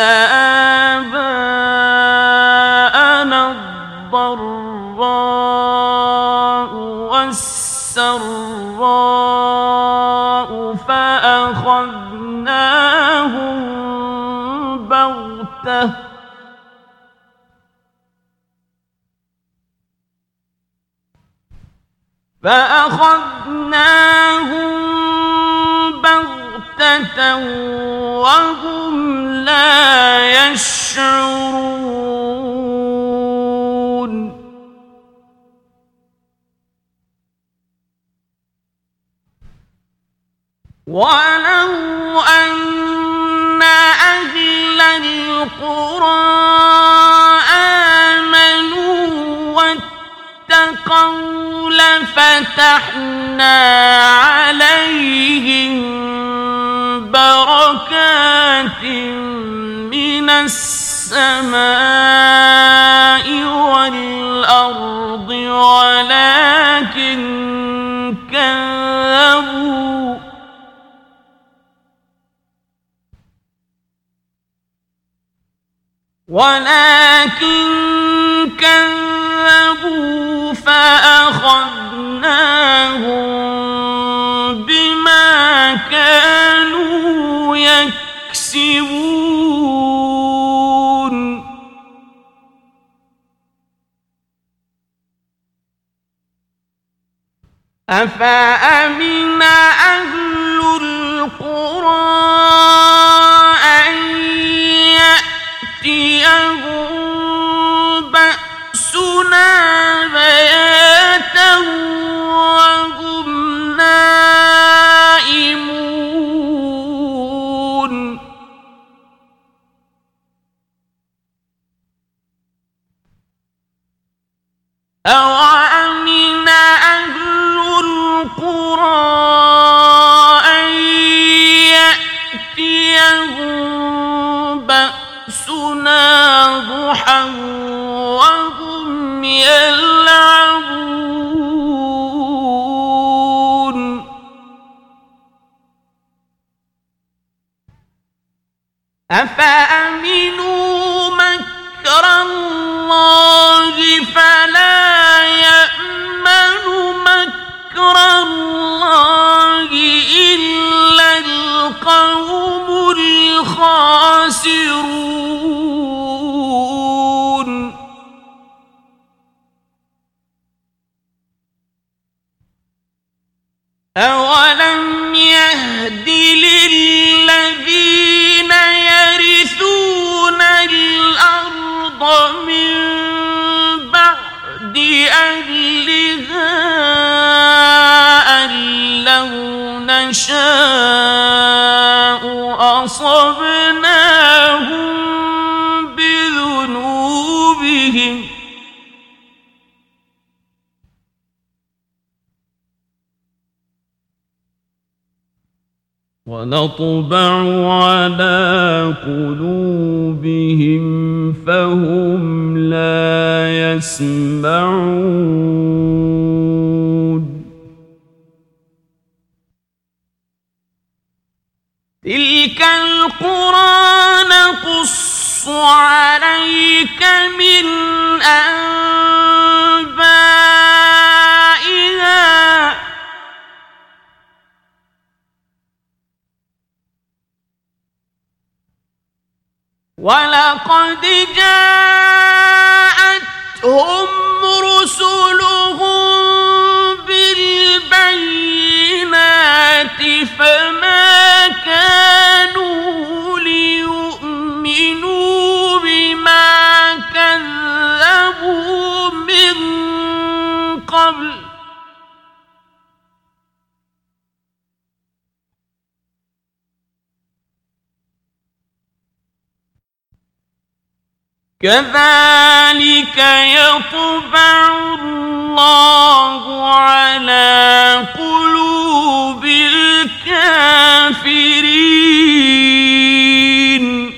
آباءنا الضراء والسراء فأخذناهم بغتة فأخذناهم بغتة وهم لا يشعرون ولو أن أهل القرى آمنوا واتقوا لفتحنا عليهم بركات من السماء والأرض ولكن كذبوا ولكن كذبوا فأخذناهم بما كانوا يكسبون أفأمن أهل القرى أن يأتيهم بأسنا بياتا وهم نائمون أوأمن أهل القرى أن يأتيهم بأسنا ضحى وهم يلعبون أفأمنوا مكر الله فلا يأمن مكر الله إلا القوم الخاسرون أولم يهد للذين يرثون الأرض من بعد أهلها أن لو نشاء أصبناهم بذنوبهم ونطبع على قلوبهم فهم لا يسمعون تلك القرى نقص عليك من أنبائها ولقد جاءتهم رسلهم بالبينات فما كانوا ليؤمنوا بما كذبوا من قبل كذلك يطبع الله على قلوب الكافرين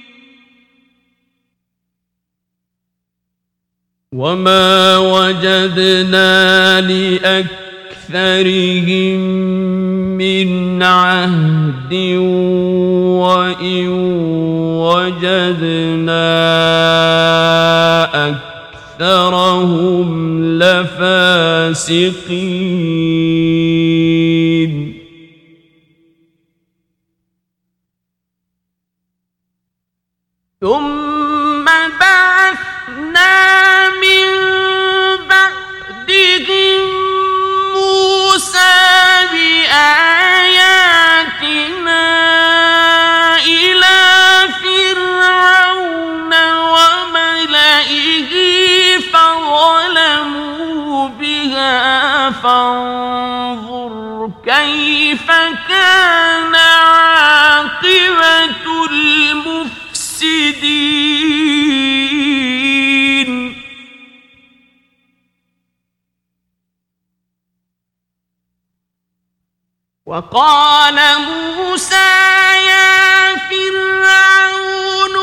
وما وجدنا لأكثرهم من عهد وإن وجدنا أكثرهم لفاسقين ثم بعثنا من بعدهم موسى بآياتنا إلى فرعون وملئه فظلموا بها فانظر كيف كان عاقبة المفسدين وقال موسى يا فرعون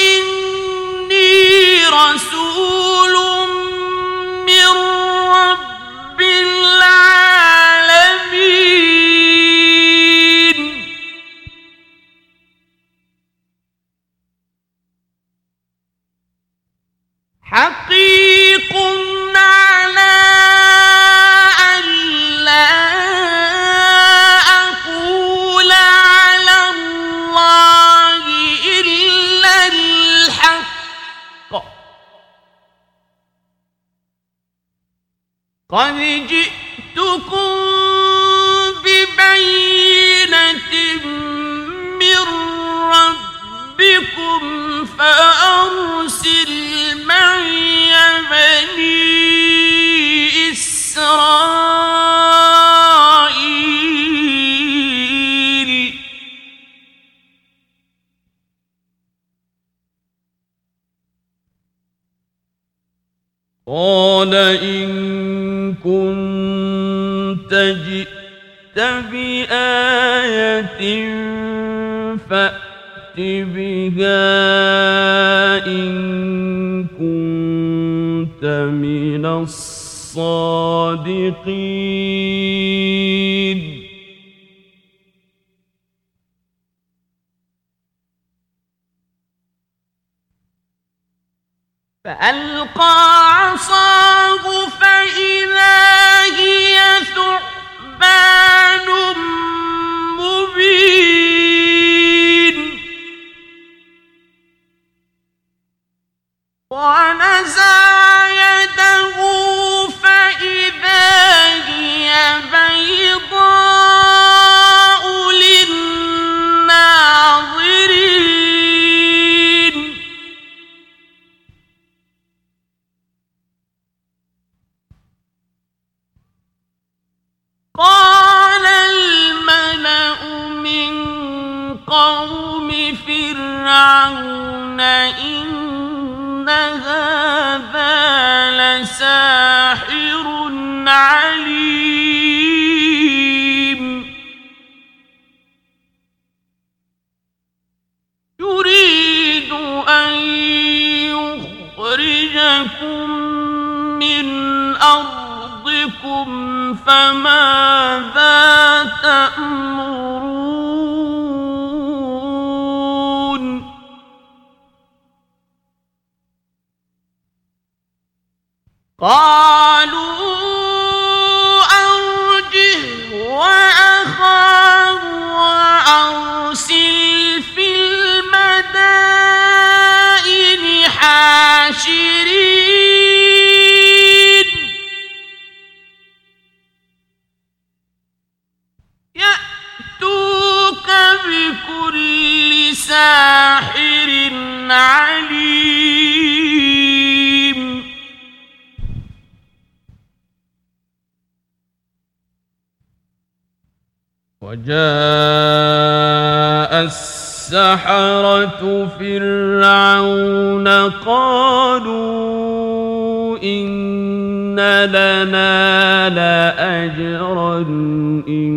إني رسول من رب العالمين حقيقة قد جئتكم ببينة من ربكم فأرسل معي بني إسرائيل قال إن كنت جئت بآية فأت بها إن كنت من الصادقين فألقى عصاه فإذا هي ثعبان مبين ونزع يده فإذا هي بيضاء للناظرين قال الملأ من قوم فرعون إن هذا لساحر عليم يريد أن يخرجكم من أرضكم فماذا تأمرون قالوا أرجه وأخاه وأرسل في المدائن حاشرين يأتوك بكل ساحر عليم وجاء السحرة فرعون قالوا إن لنا لأجرا إن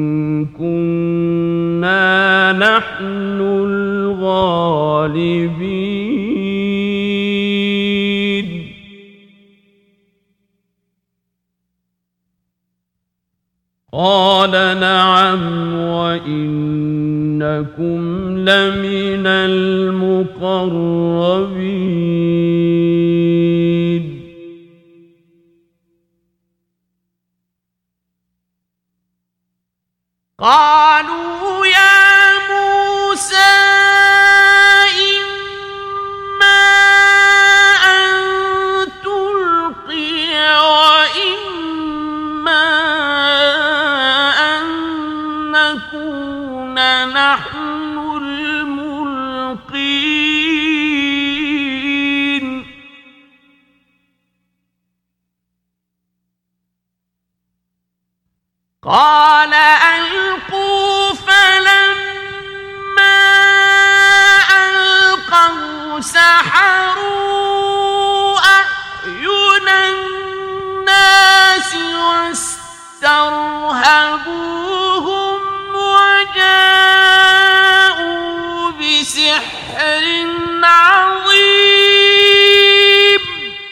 كنا نحن الغالبين قال نعم وإنكم لمن المقربين قالوا يا موسى إما أن تلقي وإما أن نكون نحن الملقين قال ألقوا فلما ألقوا سحروا أعين الناس واسترهبوهم وجاءوا بسحر عظيم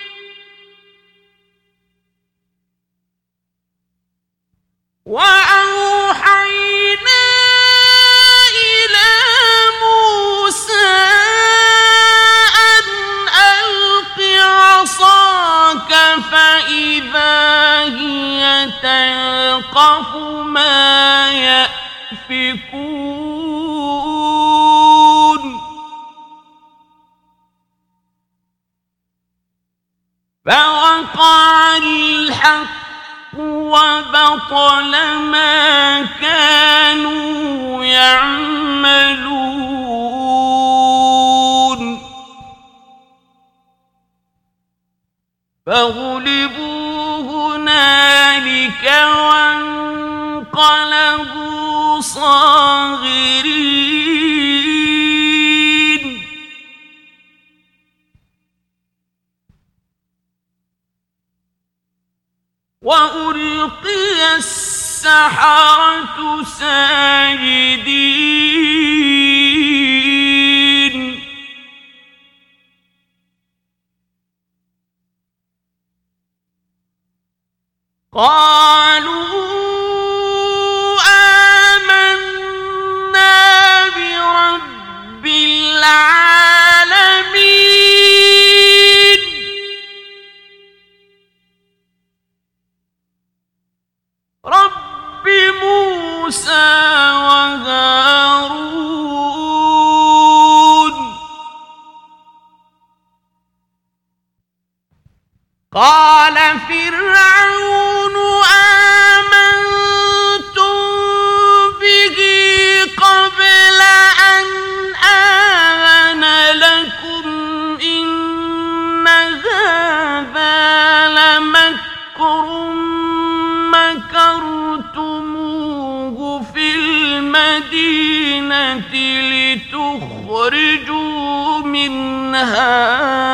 وأوحينا إلى موسى أن ألق عصاك فإذا هي تلقف ما يأفكون فوقع الحق وبطل ما كانوا يعملون فغلبوا هنالك وانقلبوا صاغرين وألقي السحرة ساجدين قالوا آمنا برب العالمين رب موسى وهارون قال فرعون آمنتم به قبل أن آذن لكم إن هذا لمكر مكرتموه في المدينة لتخرجوا منها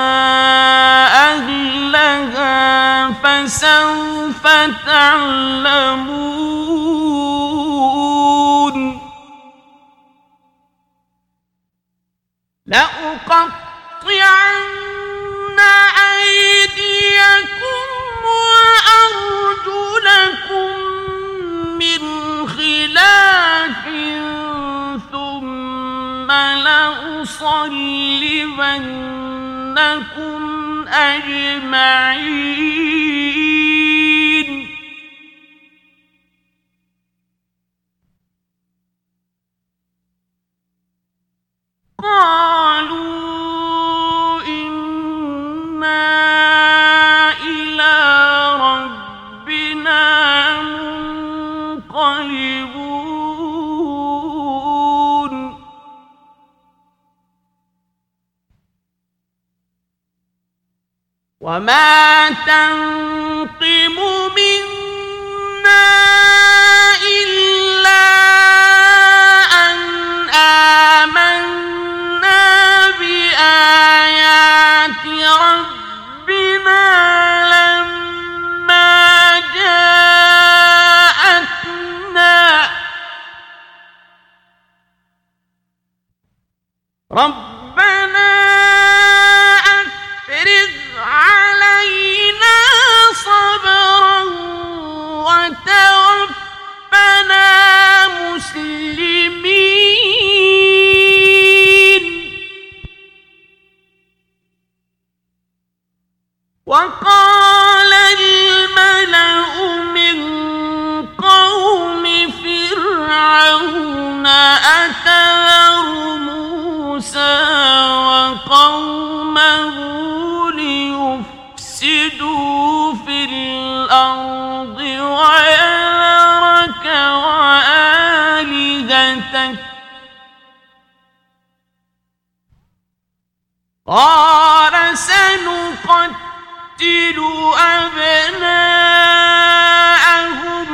أهلها فسوف تعلمون لأقطعن أيديكم وأرجلكم من خلاف ثم لأصلبنكم أجمعين قالوا إنا إلى ربنا منقلبون وما تنقم منا إلا أن آمنا بآيات ربنا لما جاءتنا ربنا أفرغ علينا صبرا وتوفنا مسلمين وقال الملأ من قوم فرعون أتذر موسى وقومه ليفسدوا في الأرض ويذرك وآلهتك قال سنقتل أبناءهم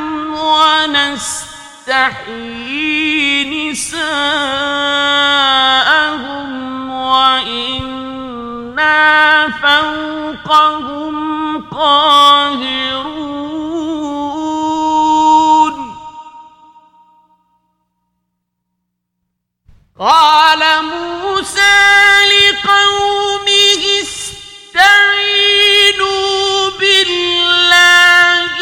ونستحيي نساءهم وإنا فوقهم قاهرون قال موسى لقومه استعينوا بالله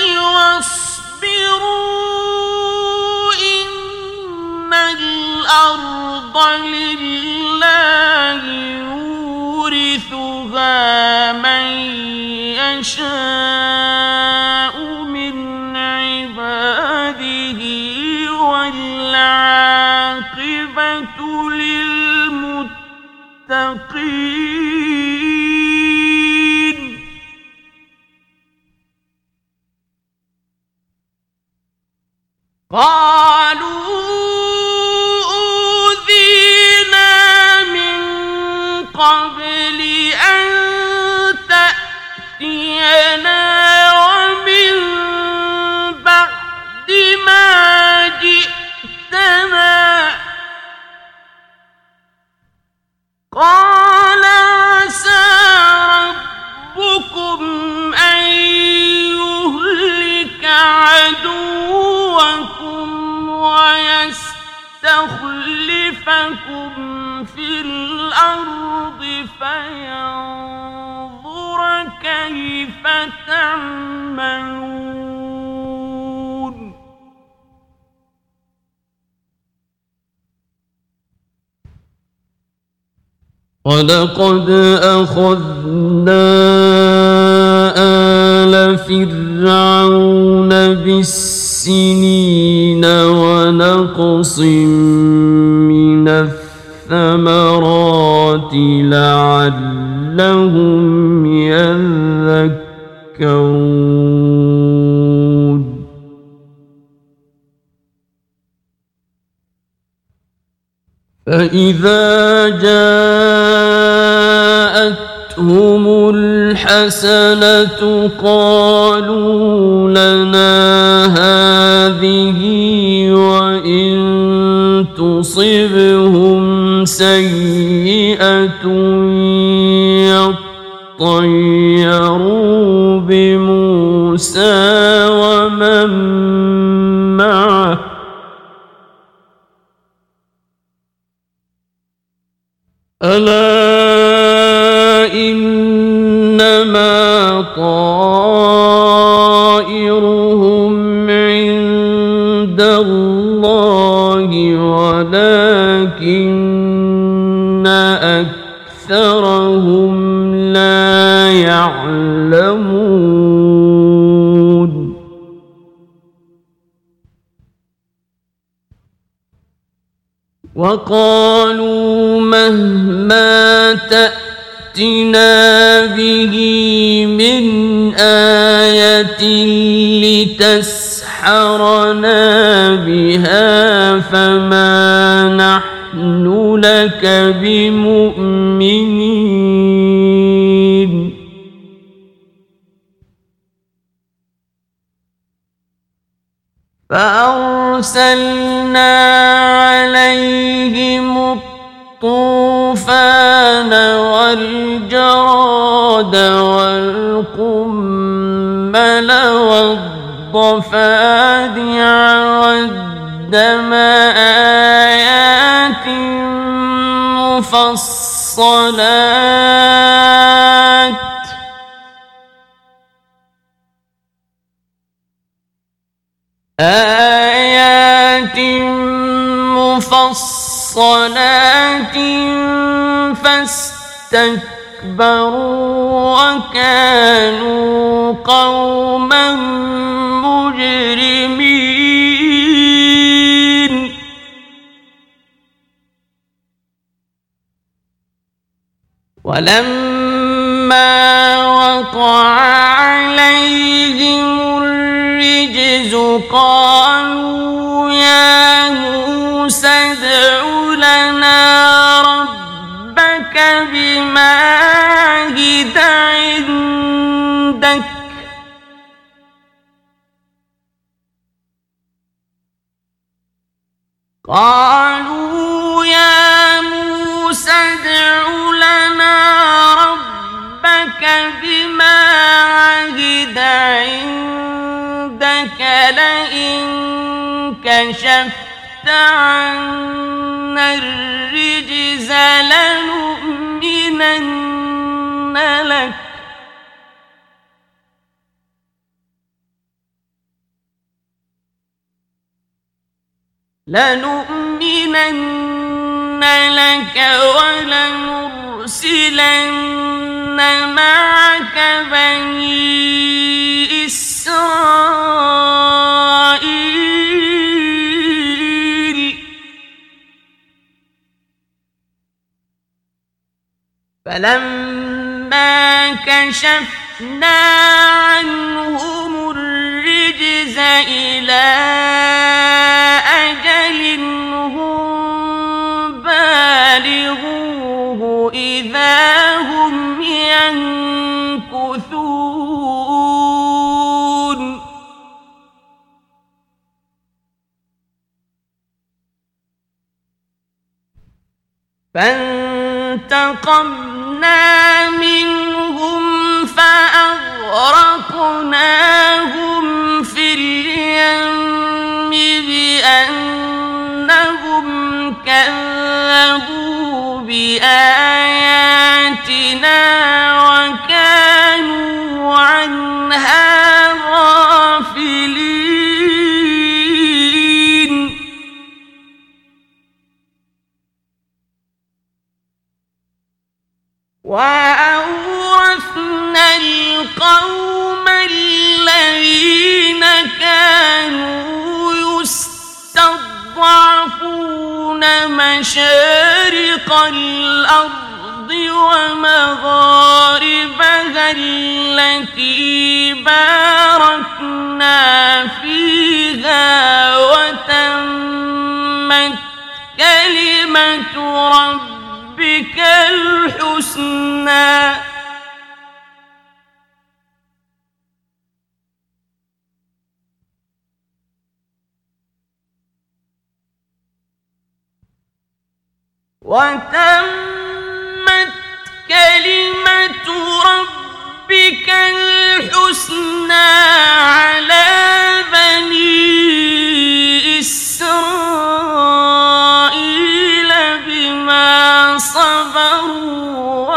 واصبروا إن الأرض لله يورثها من يشاء من عباده والعاقبة للمتقين قالوا أوذينا من قبل أن تأتينا ومن بعد ما جئتنا قال عسى ربكم أن يهلك عدوكم ويستخلفكم في الأرض فينظر كيف تعملون ولقد أخذنا آل فرعون بالسنين ونقص من الثمرات لعلهم يذكرون فإذا جاءتهم الحسنة قالوا لنا هذه وإن تصبهم سيئة يطيروا بموسى ومن معه ألا إنما طائرهم عند الله ولكن أكثرهم لا يعلمون وقالوا مهما تأتنا به من آية لتسحرنا بها فما نحن لك بمؤمنين فأرسلنا عليهم الطوفان والجراد والقمل والضفادع والدم آيات مفصلات آيات مفصلات فاستكبروا وكانوا قوما مجرمين ولما وقع عليهم الرجز قالوا يا موسى ادع لنا ربك بما عهد عندك قالوا يا موسى ادع لنا ربك بما عهد عندك لئن كشفت عنا الرجز لنؤمنن لك لنؤمنن لك ولنرسلن معك بني إسرائيل فلما كشفنا عنهم الرجز الرجز إلى أجل هم بالغوه إذا هم ينكثون فانتقمنا منهم فأغرقناهم في اليم بأنهم كذبوا بآياتنا وكانوا عنها غافلين وأورثنا القوم الذين كانوا يستضعفون مشارق الأرض ومغاربها التي باركنا فيها وتمت كلمة ربك الحسنى وتمت كلمة ربك الحسنى على بني إسرائيل بما صبروا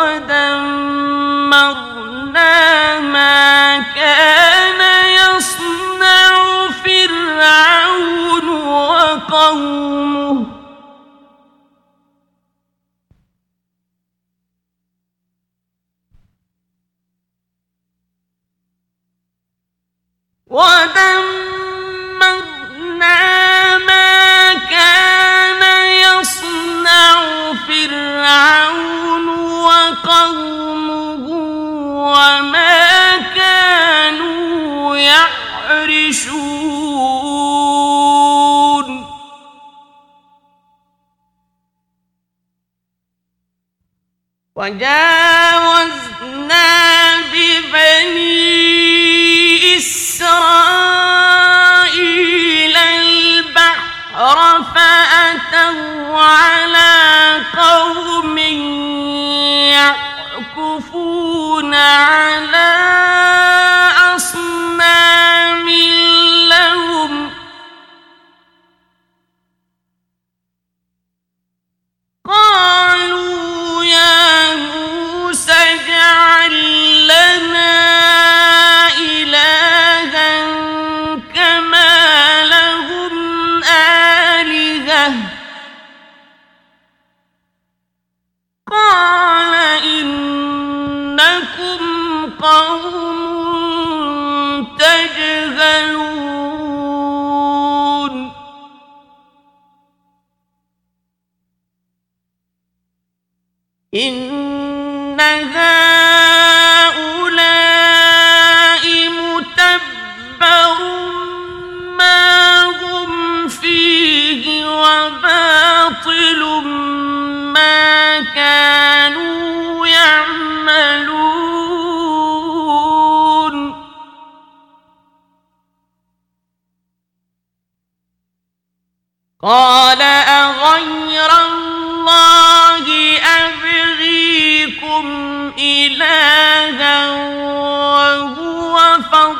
ودمرنا ما كان يصنع فرعون وقومه ودمرنا ما كان يصنع فرعون وقومه وما كانوا يعرشون وجاوزنا ببني إسرائيل البحر فأتوا على قوم يعكفون على أصنام لهم قالوا يا موسى اجعل لنا قال إنكم قوم تجهلون إن هؤلاء متبر ما هم فيه وباطل ما كانوا يعملون قال أغير الله أبغيكم إلها وهو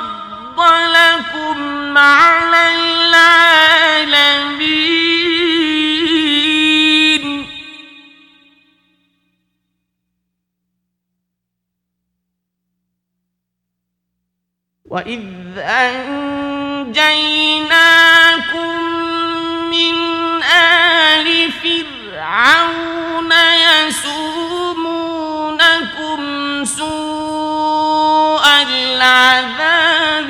فضلكم على العالمين وإذ أنجيناكم من آل فرعون يسومونكم سوء العذاب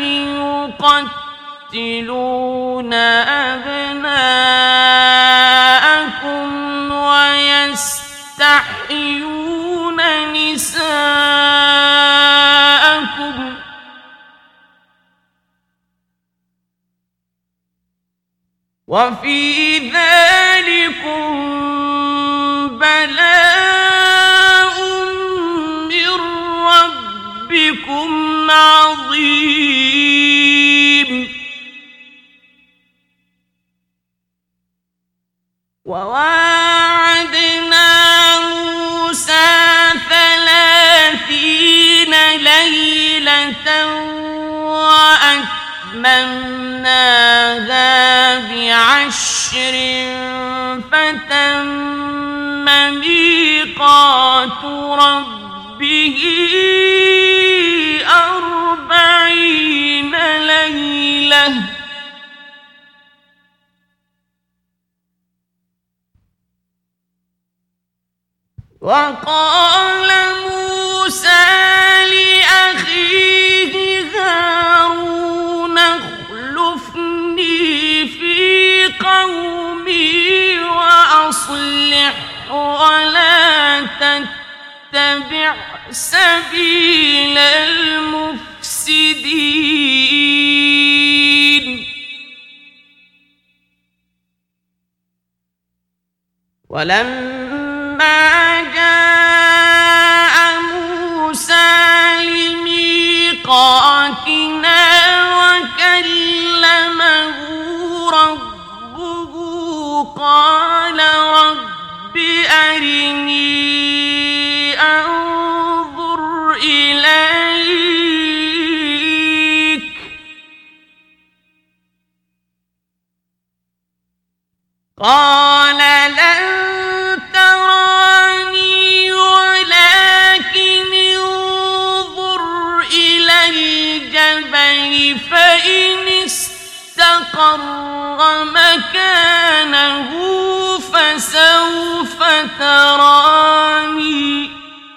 يقتلون أبناءكم ويستحيون نساءكم وفي ذلكم بلاء من ربكم عظيم وواعدنا موسى ثلاثين ليلة وأتممناها بعشر فتم ميقات ربه أربعين ليلة وقال موسى لأخيه هارون اخلفني في قومي وأصلح ولا تتبع سبيل المفسدين ولما جاء موسى لميقاتنا وكلمه ربه قال رب أرني أنظر إليك قال لن تراني ولكن انظر إلى الجبل فإن استقر مكانه فسوف تراني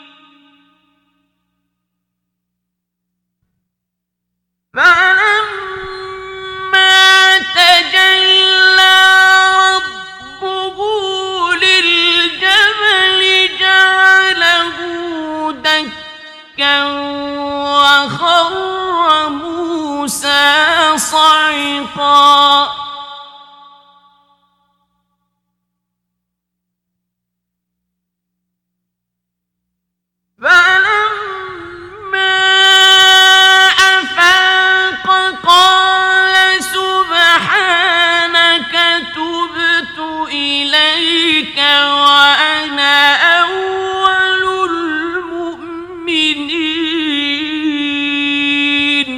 فلما تجلى ربه للجبل جعله دكا وخر موسى صعقا فلما أفاق قال سبحانك تبت إليك وأنا أول المؤمنين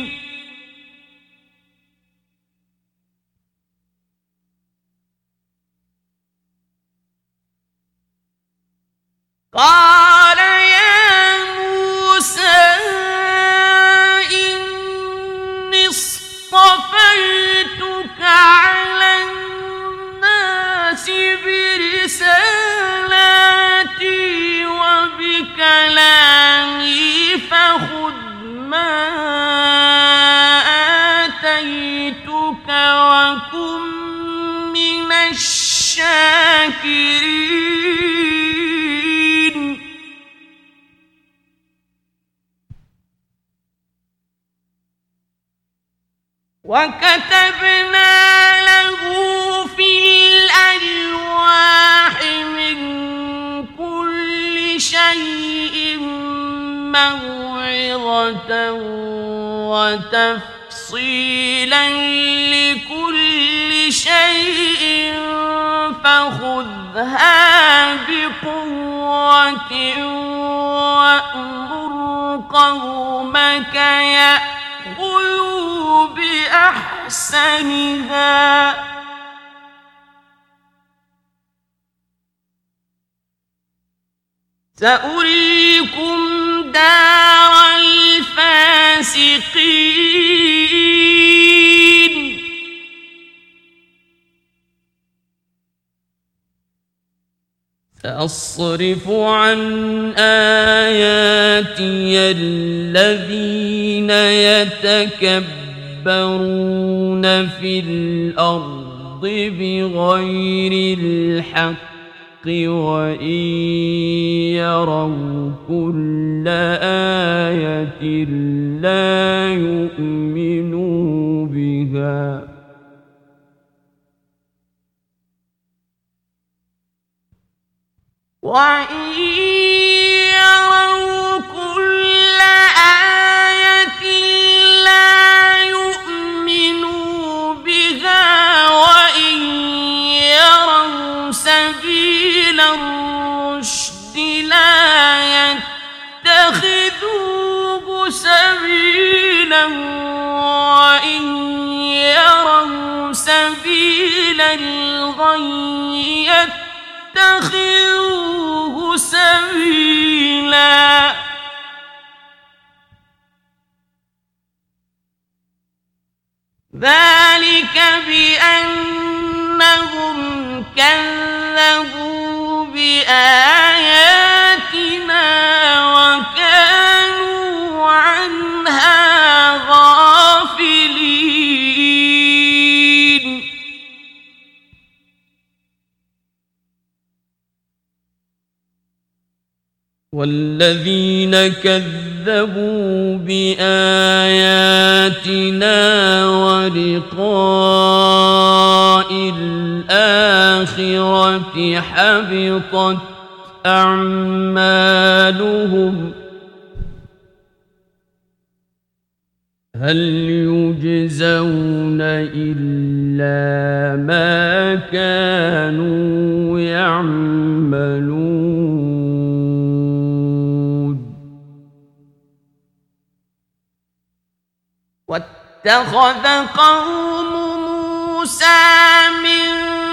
قال يا موسى إني اصطفيتك على الناس برسالاتي وبكلامي فخذ ما آتيتك وكن من الشاكرين وكتبنا له في الألواح من كل شيء موعظة وتفصيلا لكل شيء فخذها بقوة وأمر قومك يأخذوا بأحسنها سأريكم دار الفاسقين سأصرف عن آياتي الذين يتكبرون في الأرض بغير الحق وإن يروا كل آية لا يؤمنوا بها يتخذوه سبيلا وإن يروا سبيل الغي يتخذوه سبيلا ذلك بأنهم كذبوا بآياتنا وكانوا عنها غافلين والذين كذبوا بآياتنا ولقاء الآخرة حبطت أعمالهم هل يجزون إلا ما كانوا يعملون واتخذ قوم موسى من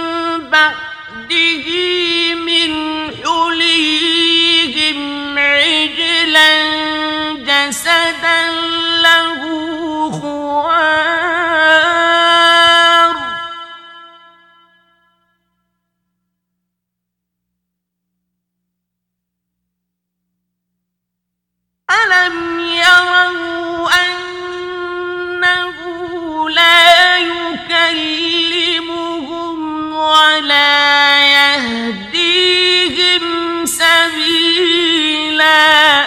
بعده من حليهم عجلا جسدا له خوار ألم يروا أنه لا يكلمهم ولا يهديهم سبيلا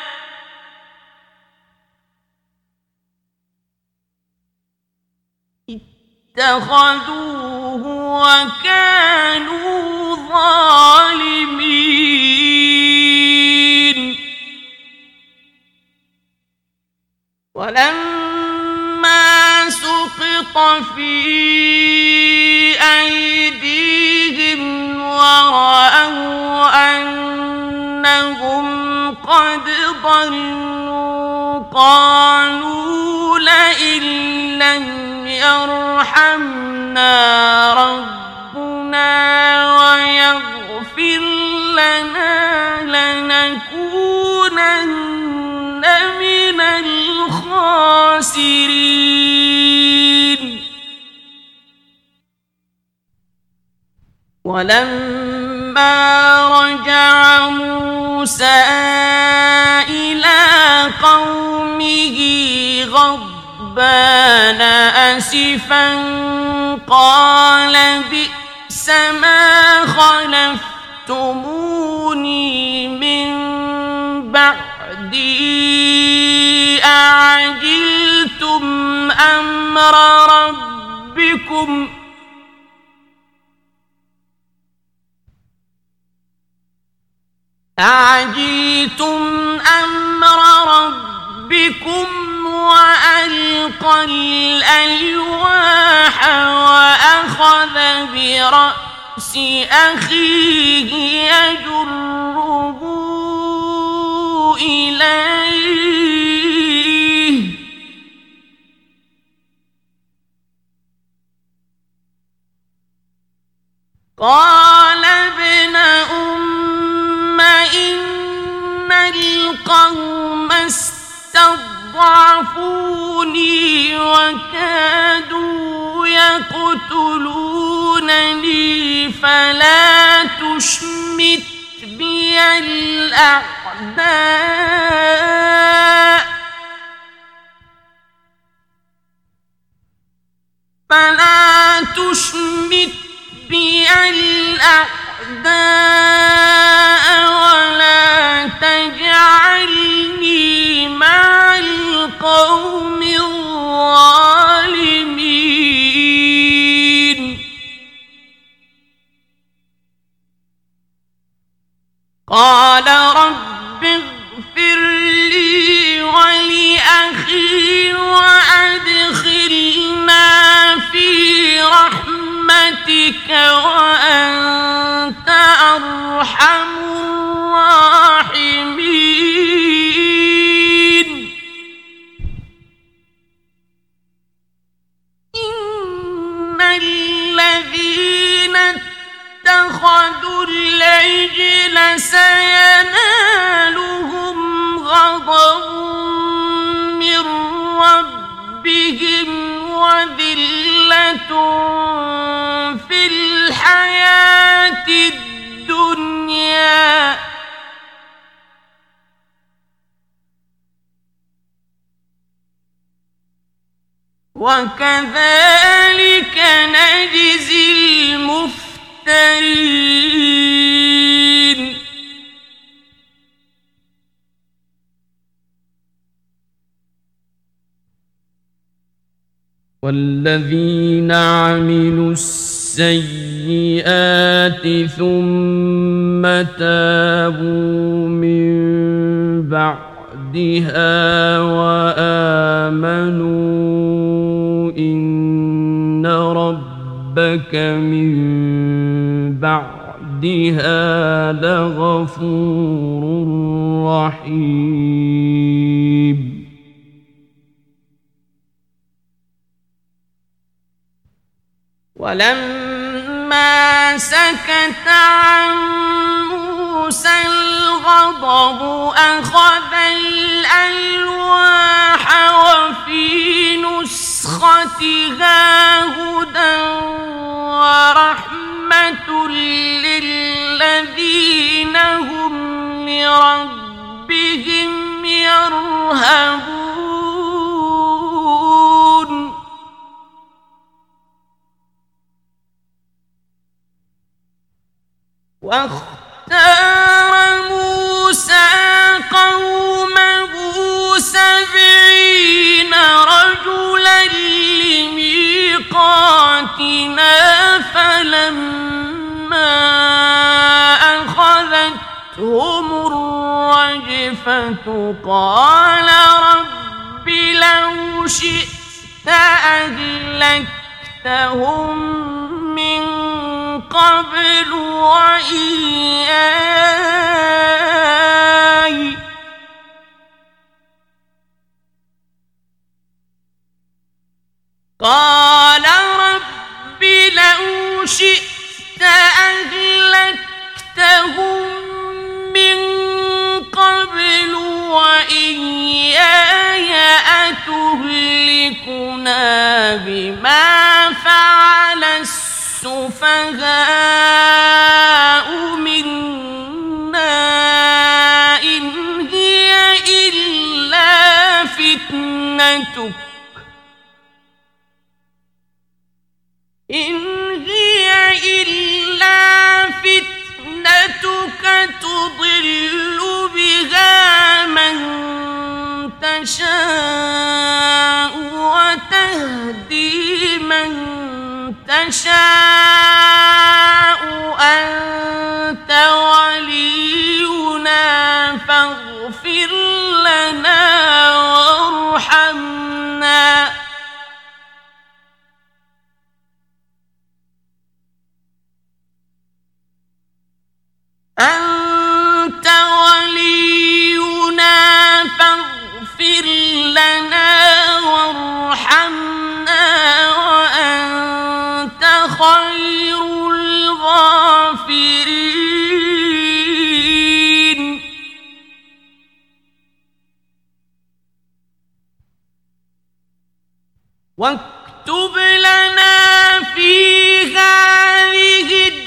اتخذوه وكانوا ظالمين ولما سقط في أيديهم ورأوا أنهم قد ضلوا قالوا لئن لم يرحمنا ربنا ويغفر لنا لنكونن من الخاسرين ولما رجع موسى إلى قومه غضبان أسفا قال بئس ما خلفتموني من بعدي أعجلتم أمر ربكم أعجلتم أمر ربكم وألقى الألواح وأخذ برأس أخيه يجره إليه قال ابن أم إن القوم استضعفوني وكادوا يقتلونني فلا تشمت بي الأعداء فلا تشمت بي الأعداء ولا تجعلني مع القوم الظالمين قال رب اغفر لي ولأخي وأدخلنا في رحمتك وأنت أرحم الراحمين الحياة الدنيا وكذلك نجزي المفترين والذين عملوا السيئات ثم تابوا من بعدها وآمنوا إن ربك من بعدها لغفور رحيم ولما سكت عن موسى الغضب أخذ الألواح وفي نسختها هدى ورحمة للذين هم لربهم يرهبون واختار موسى قومه سبعين رجلا لميقاتنا فلما أخذتهم الرجفة قال رب لو شئت أهلكتهم من قبل وإياي قال رب لو شئت أهلكتهم من قبل وإياي أتهلكنا بما فعل السفهاء منا إن هي إلا فتنتك إن هي إلا فتنتك تضل بها من تشاء وتهدي من تشاء أنت ولينا فاغفر لنا وارحمنا أنت ولينا فاغفر لنا وارحمنا وأنت خير الغافرين واكتب لنا في هذه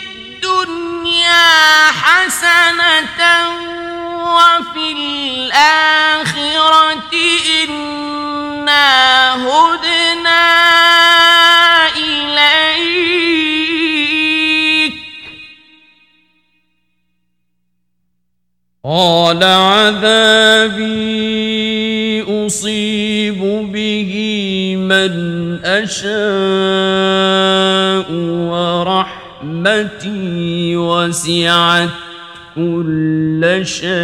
الدنيا حسنة وفي الآخرة إنا هدنا إليك قال عذابي أصيب به من أشاء ورحمتي وسعت كل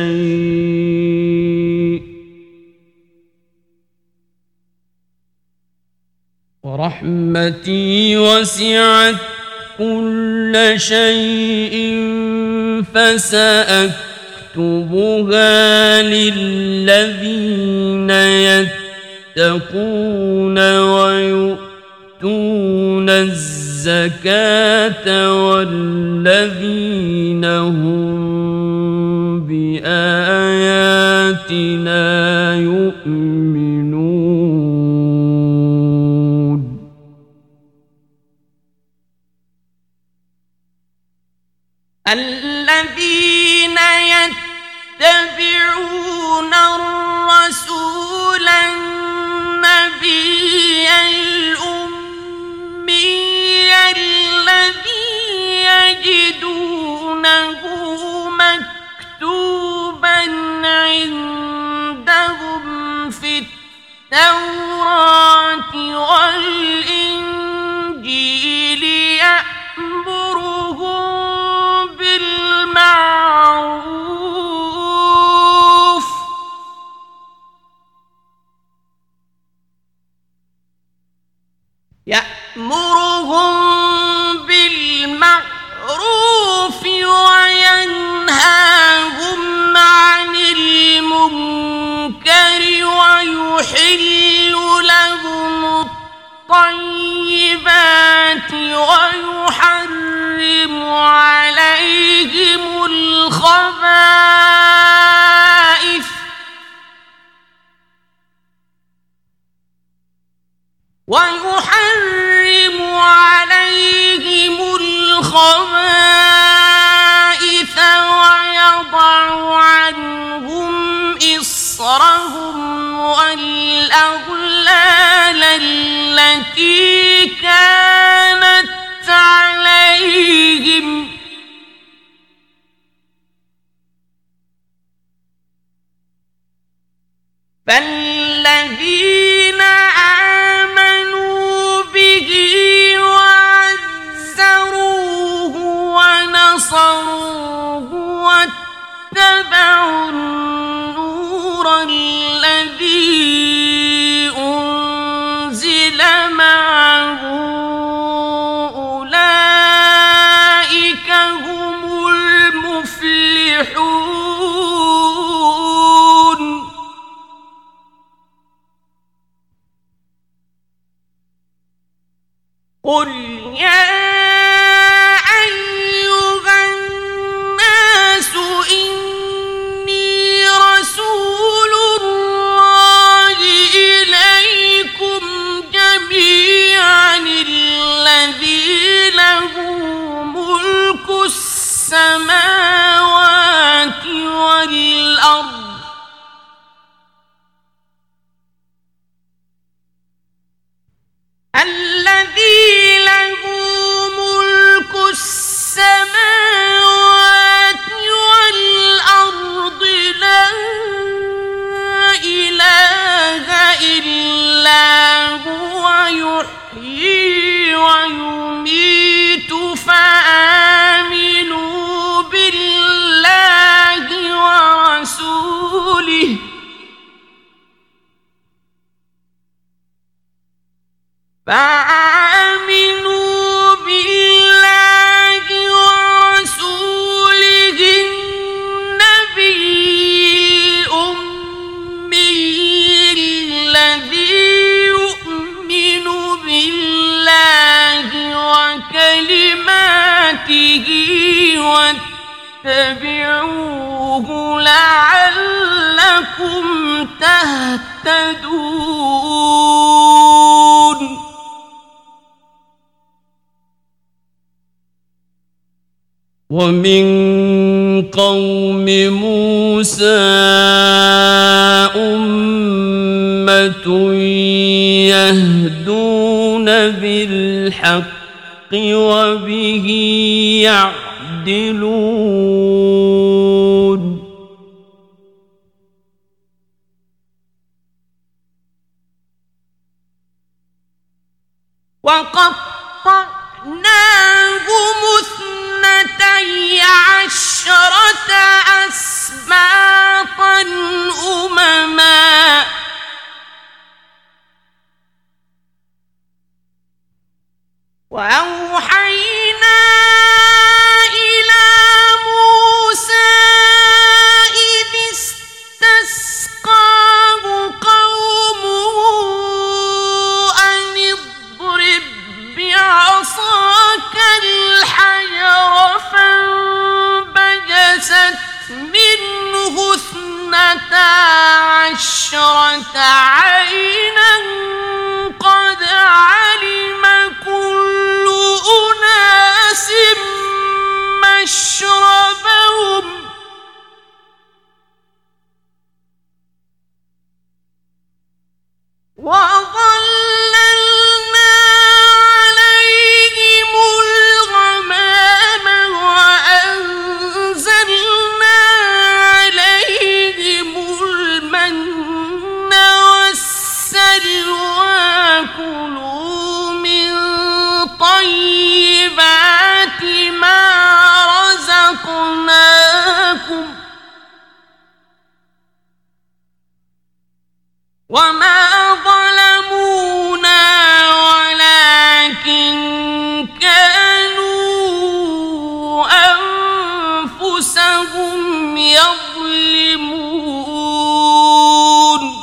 شيء ورحمتي وسعت كل شيء فسأكتبها للذين يتقون ويؤتون الزكاة والذين هم بآياتنا يؤمنون الذين يتبعون الرسول النبي الأمي الذي يجدونه مكتوبا عندهم في التوراة والإنجيل يأمرهم بالمعروف يأمرهم بالمعروف وينهاهم عن المنكر ويحل لهم الطيبات ويحرم عليهم الخبائث ويحرم عليهم الخبائث ويضع عنهم إصرهم والأغلال التي كانت عليهم فالذين آمنوا به وعزروه ونصروه واتبعوا النور الذي أنزل معه أولئك هم المفلحون قل يا أيها الناس إني رسول الله إليكم جميعا الذي له ملك السماوات والأرض الذي له ملك السماوات والأرض لا إله إلا هو يحيي ويميت فآمنوا بالله ورسوله فآمنوا بالله ورسوله النبي الأمي الذي يؤمن بالله وكلماته واتبعوه لعلكم تهتدون ومن قوم موسى أمة يهدون بالحق وبه يعدلون وقطعناهم اثنتي عشرة أسباطا أمما وأوحينا إلى موسى إذ استسقاه قومه أن اضرب بعصاك الحجر فانبجست منه اثنتا عشرة عينا قد علم كل أناس مشربهم وما ظلمونا ولكن كانوا أنفسهم يظلمون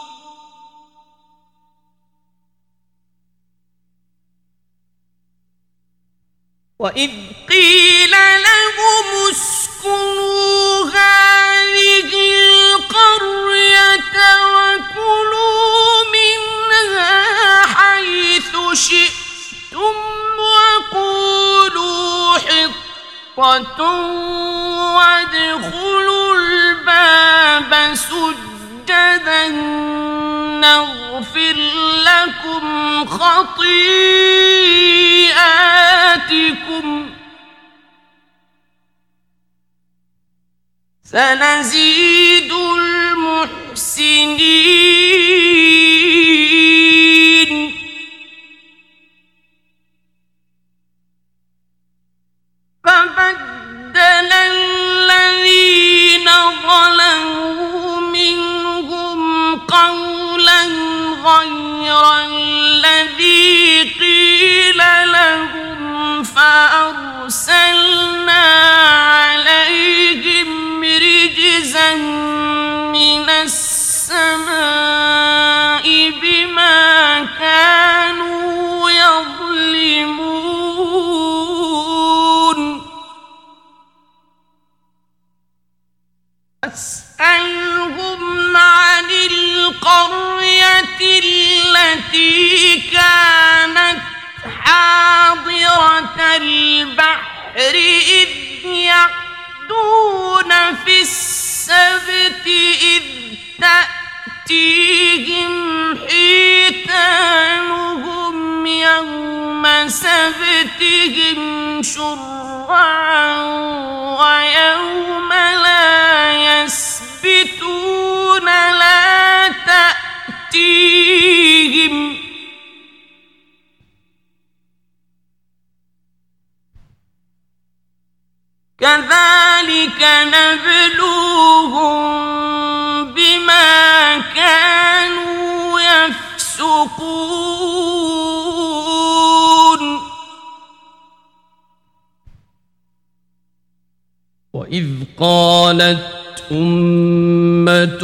وإذ قيل لهم اسكنوا هذه القرية وكلوا منها حيث شئتم وقولوا حطة وادخلوا الباب سجدا نغفر لكم خطيئاتكم سنزيد المحسنين فبدل الذين ظلموا منهم قولا غير الذي قيل لهم فأرسلنا عليهم رجزا من السماء بما كانوا يظلمون أسألهم عن القرية التي كانت حاضرة البحر إذ يعدون في السبت إذ تأتيهم حيتانهم يوم سبتهم شرعا ويوم لا يسبتون لا تأتيهم كذلك نبلوهم بما كانوا يفسقون وإذ قالت أمة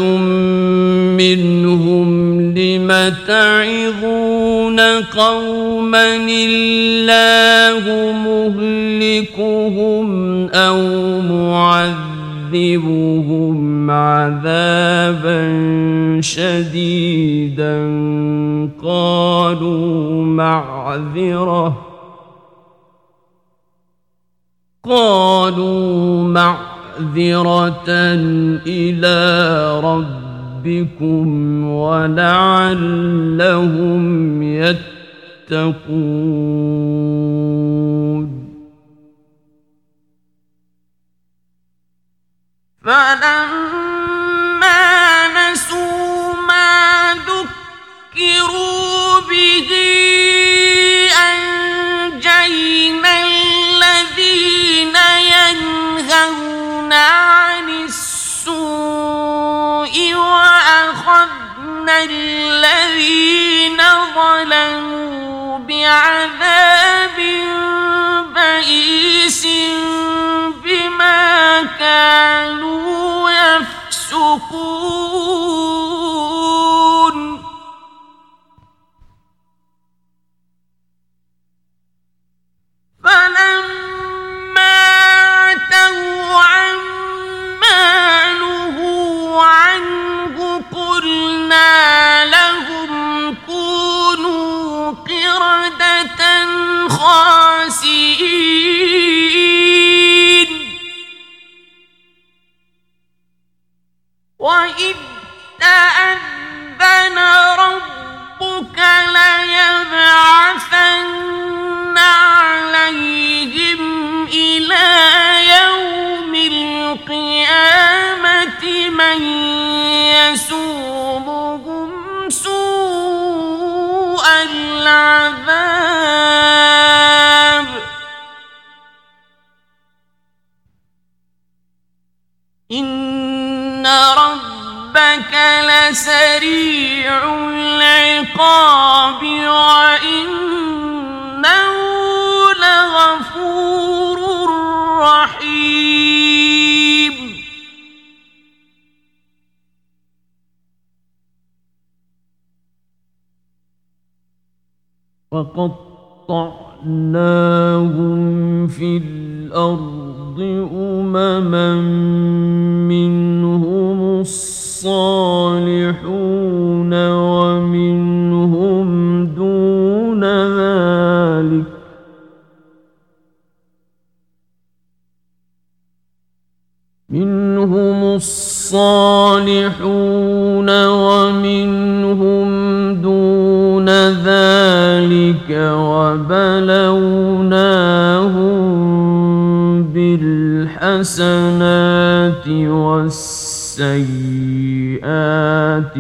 منهم لم تعظون قوما الله مهلكهم أو معذبهم عذابا شديدا قالوا معذرة قالوا معذرة إلى ربكم ولعلهم يتقون فلما نسوا ما ذكروا به أنجينا الذين ينهون عن السوء وأخذنا الذين ظلموا بعذاب بئيس بما كانوا يفسقون فلما عتوا عما نهوا عنه قلنا لهم كونوا قردة خاسئين لسريع العقاب وإنه لغفور رحيم وقطعناهم في الأرض أمما منهم الصالحون ومنهم دون ذلك منهم الصالحون ومنهم دون ذلك وبلوناهم بالحسنات والسيئات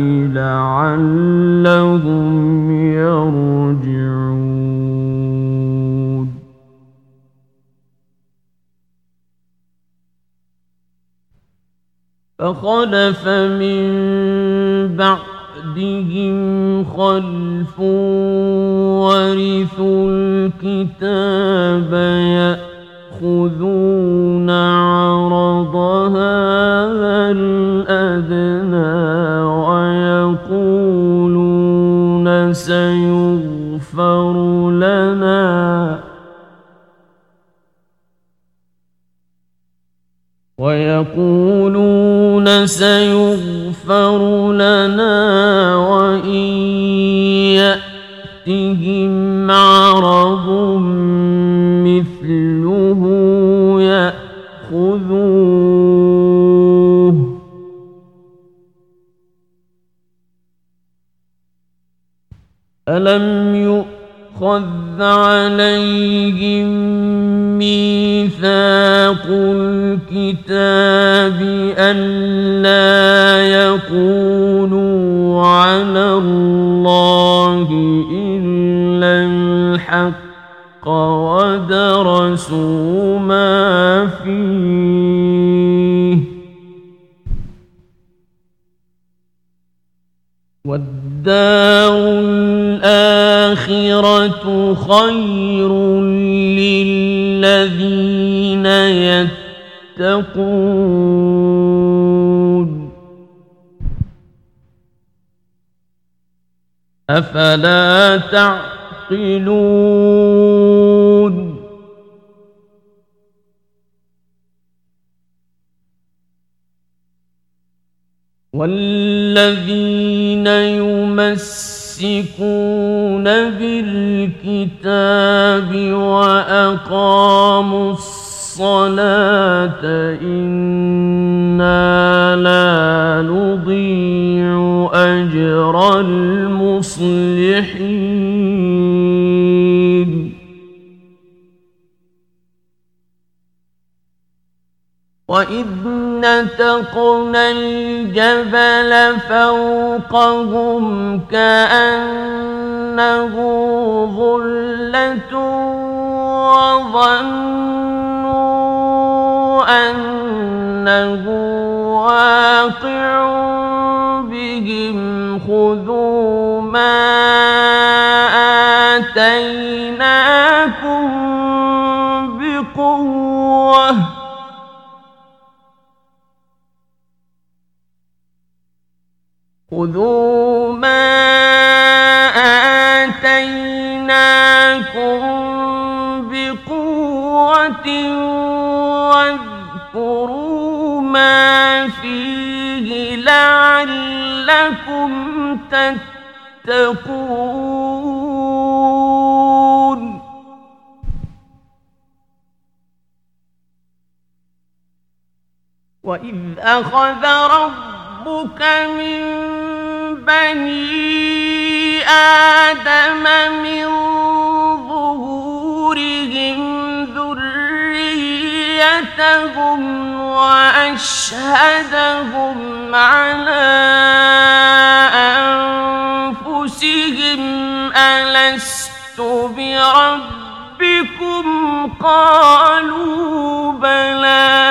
لعلهم يرجعون فخلف من بعدهم خلف ورثوا الكتاب يأخذون عرض هذا الأدنى ويقولون سيغفر لنا ويقولون سيغفر لنا وإن يأتهم عرض مثله يأخذوه ألم يؤخذ عليهم ميثاق الكتاب ألا يقولوا على الله إلا الحق ودرسوا ما فيه والدار الآخرة خير للذين يتقون أفلا تعقلون والذين يمسكون بالكتاب وأقاموا الصلاة إنا لا نضيع أجر المصلحين وإذ نتقنا الجبل فوقهم كأنه ظلة وظنوا أنه واقع بهم خذوا ما آتيناكم بقوة خذوا ما آتيناكم بقوة واذكروا ما فيه لعلكم تتقون وإذ أخذ ربك من بني آدم من ظهورهم ذريتهم وأشهدهم على أنفسهم ألست بربكم قالوا بلى.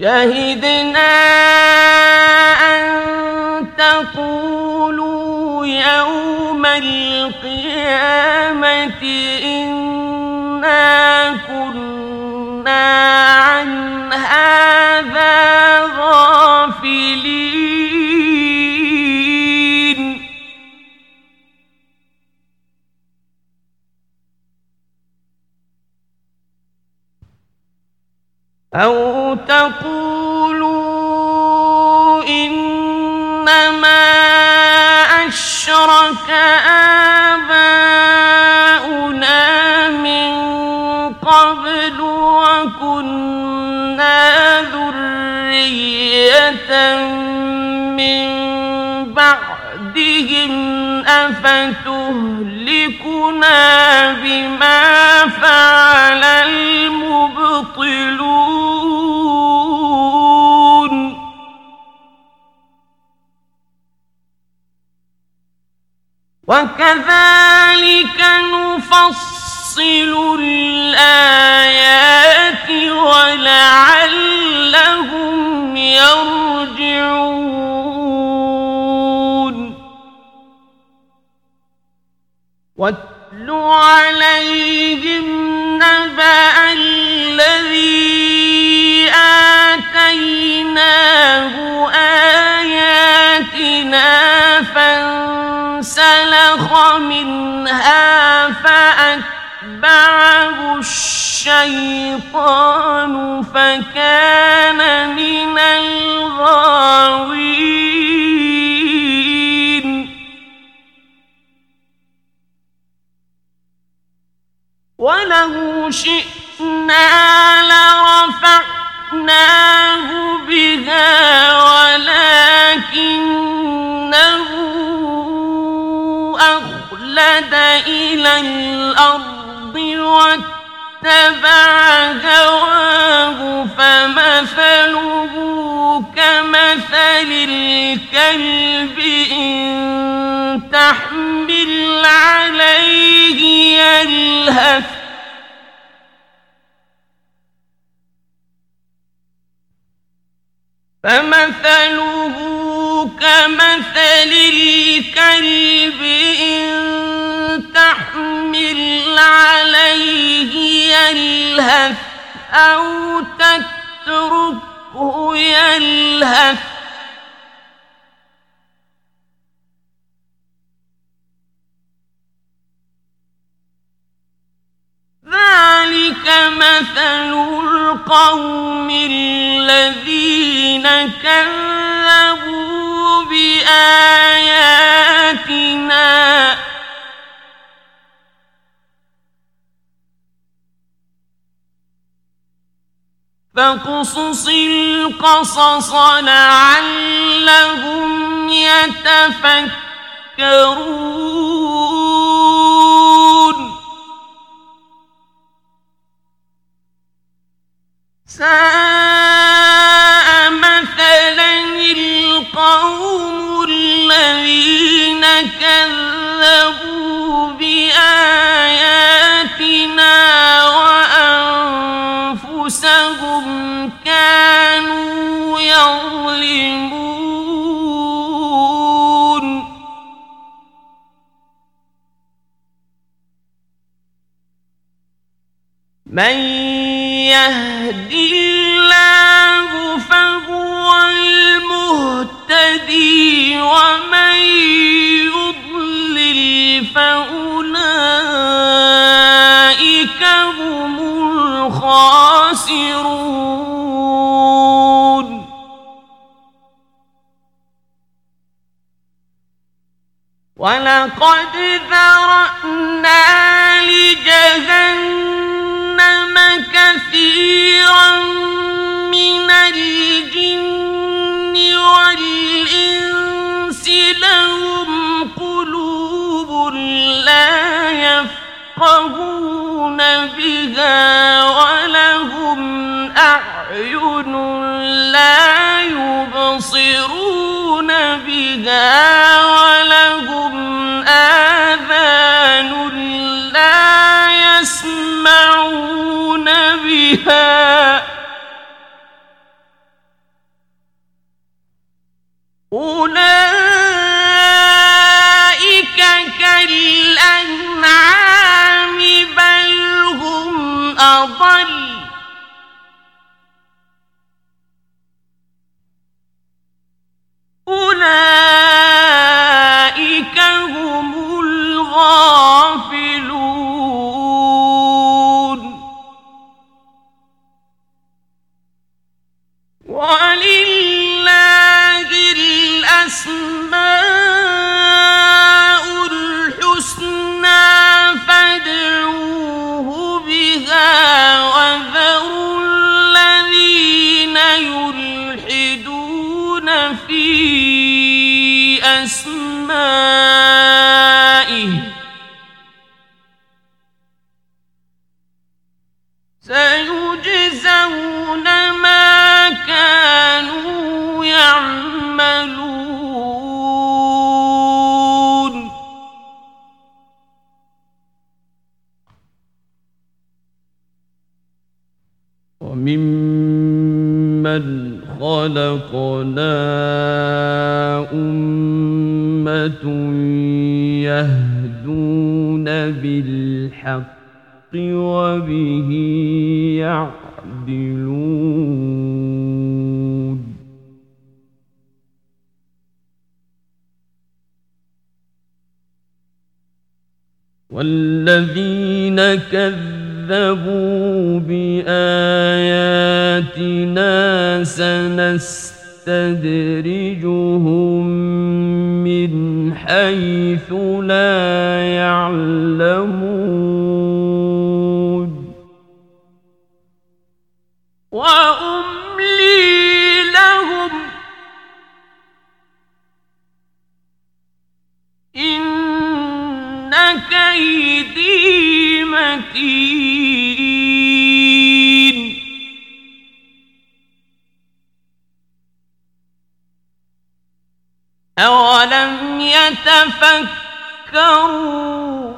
شهدنا أن تقولوا يوم القيامة إنا كنا عن هذا غافلين أو تقولوا إنما أشرك آباؤنا من قبل وكنا ذرية من بعدهم أفتهلكنا بما فعل المبطلون وكذلك نفصل الآيات ولعلهم يرجعون واتل عليهم نبأ الذي آتيناه آياتنا فانسلخ منها فأتبعه الشيطان فكان من الغاوين ولو شئنا لرفعناه بها ولكنه أخلد إلى الأرض واتبع هواه فمثله كمثل الكلب إن تحمل عليه يلهث فمثله كمثل الكلب إن تحمل عليه يلهث أو تتركه يلهث ذلك مثل القوم الذين كذبوا بآياتنا فاقصص القصص لعلهم يتفكرون ساء مثلا القوم الذين كذبوا بآياتنا وأنفسهم كانوا يظلمون من يهد الله فهو المهتدي ومن يضلل فأولئك هم الخاسرون ولقد ذرأنا لجهنم كثيرا من الجن والإنس لهم قلوب لا يفقهون بها ولهم أعين لا يبصرون بها ولهم آذان لا يسمعون بها أولئك كالأنعام بل هم أضل أولئك هم الغافلون ولله الأسماء الحسنى فادعوه بها وذروا الذين يلحدون في أسمائه سيجزون ما كانوا يعملون وممن خلقنا أمة يهدون بالحق وبه يعدلون والذين كذبوا بآياتنا سنستدرجهم من حيث لا يعلمون وأملي لهم إن كيدي متين أولم يتفكروا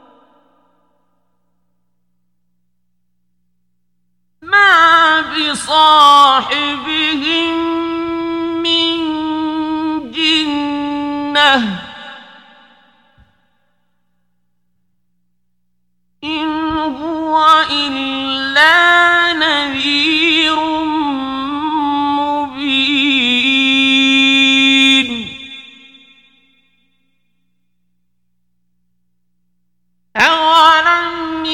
ما بصاحبهم من جنة إن هو إلا نذير مبين أولم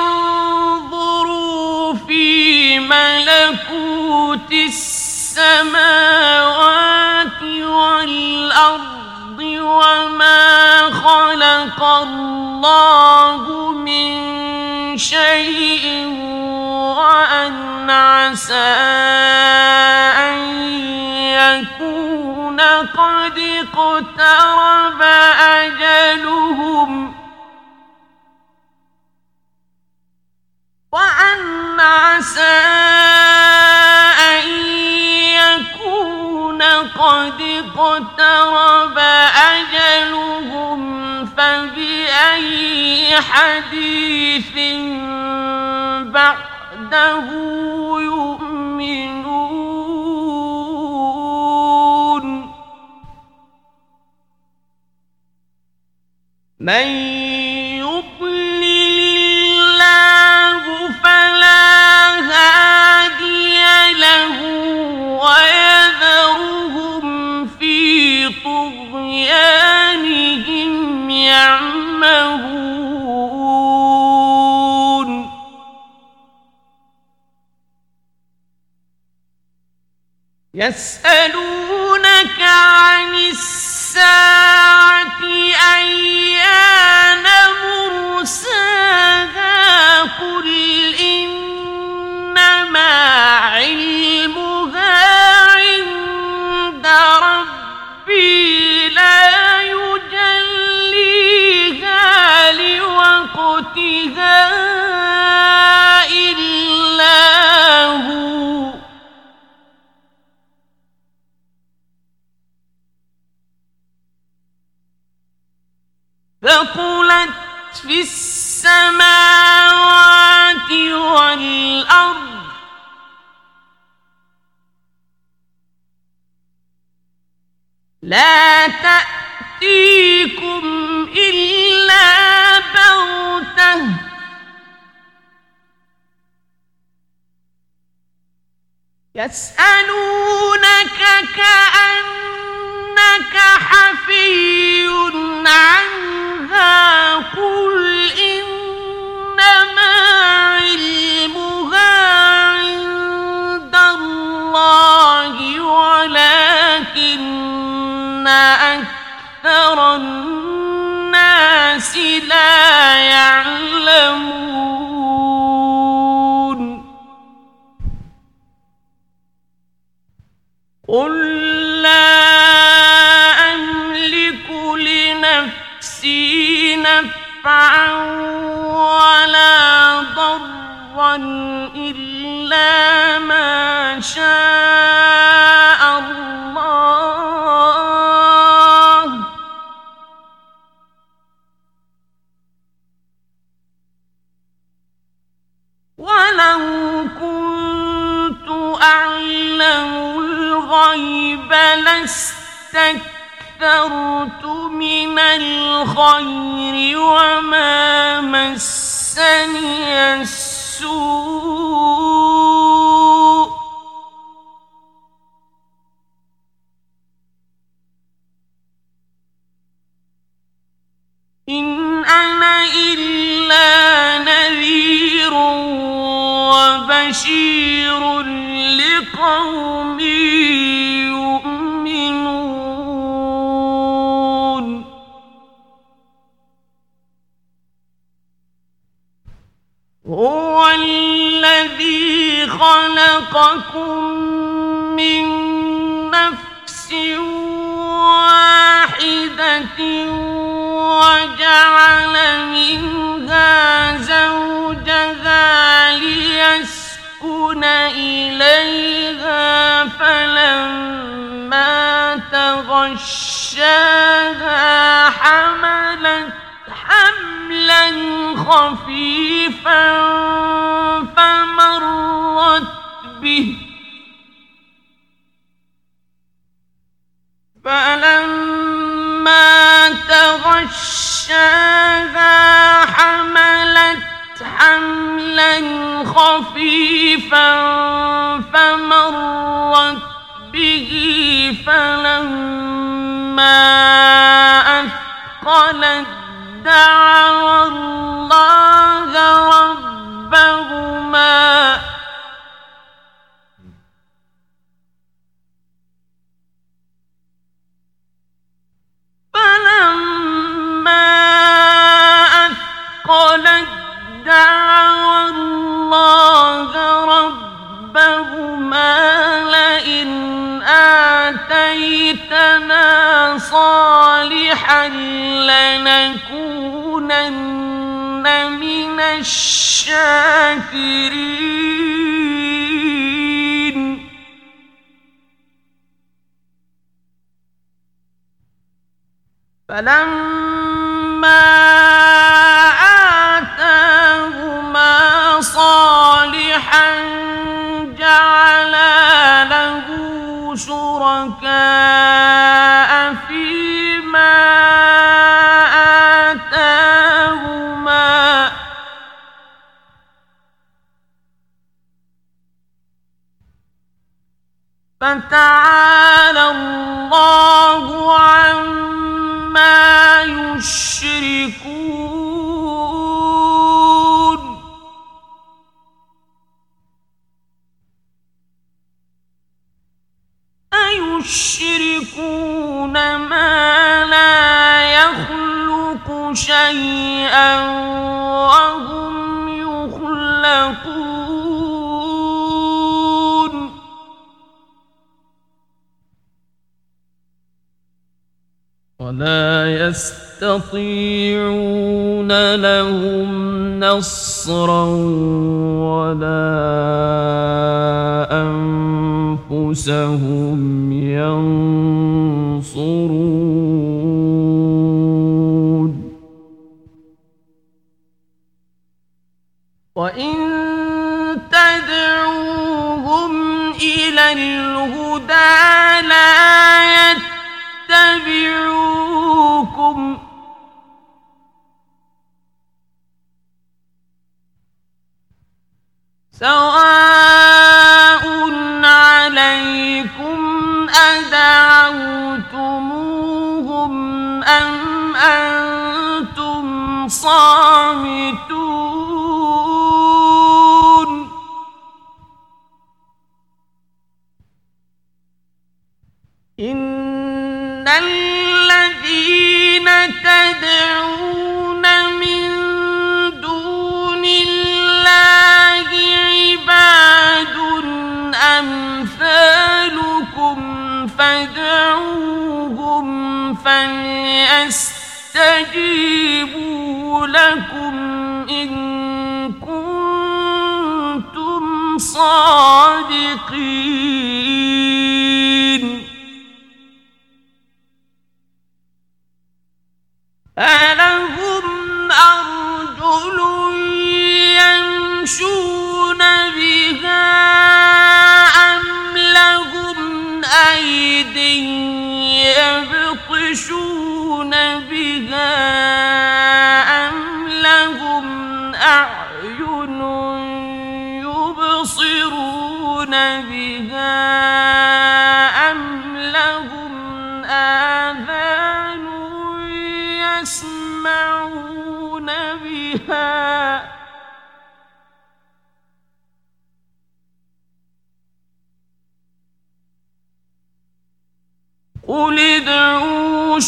ينظروا في ملكوت السماوات والأرض وما خلق الله من شيء وأن عسى أن يكون قد اقترب أجلهم وأن عسى أن يكون قد اقترب أجلهم فبأي حديث بعده يؤمنون من يضلل الله فلا هادي له ويذرهم في طغيانهم يعمهون يسألونك عن الساعة أيان مرساها قل إنما علمها عند ربي لا يجليها لوقتها إلا هو ثقلت في السماوات والأرض لا تأتيكم إلا بغتة يسألونك كأنك حفي عنها قل إنما علمها عند الله ولكن أكثر الناس لا يعلمون قل لا أملك لنفسي نفعا ولا ضرا إلا ما شاء الله ولو كنت أعلم الغيب لاستكثرت من الخير وما مسني السوء إن أنا إلا نذير وبشير لقوم يؤمنون هو الذي خلقكم من نفس واحدة وجعل منها زوجها ليسكن إليها فلما تغشاها حملت حملا خفيفا فمرت به فلما تغشاها حملت حملا خفيفا فمرت به فلما أثقلت دعوا الله ربهما فلما أثقلت دعوا الله ربهما لئن آتيتنا صالحا لنكونن من الشاكرين فلما آتاهما صالحا جعلا له شركاء فيما آتاهما فتعالى الله عما يشركون أيشركون ما لا يخلق شيئا وهم يخلقون ولا يستطيعون لهم نصرا ولا أنفسهم ينصرون وإن تدعوهم إلى الهدى لا يتبعون عليكم أدعوتموهم أم أنتم صامتون إن الذين تدعون من دون الله عباد أمثالكم فادعوهم فليستجيبوا لكم إن كنتم صادقين ألهم أرجل يمشون بها أم لهم أيد يبطشون بها أم لهم أعين يبصرون بها أم لهم آذان يسمعون بها قل ادعوا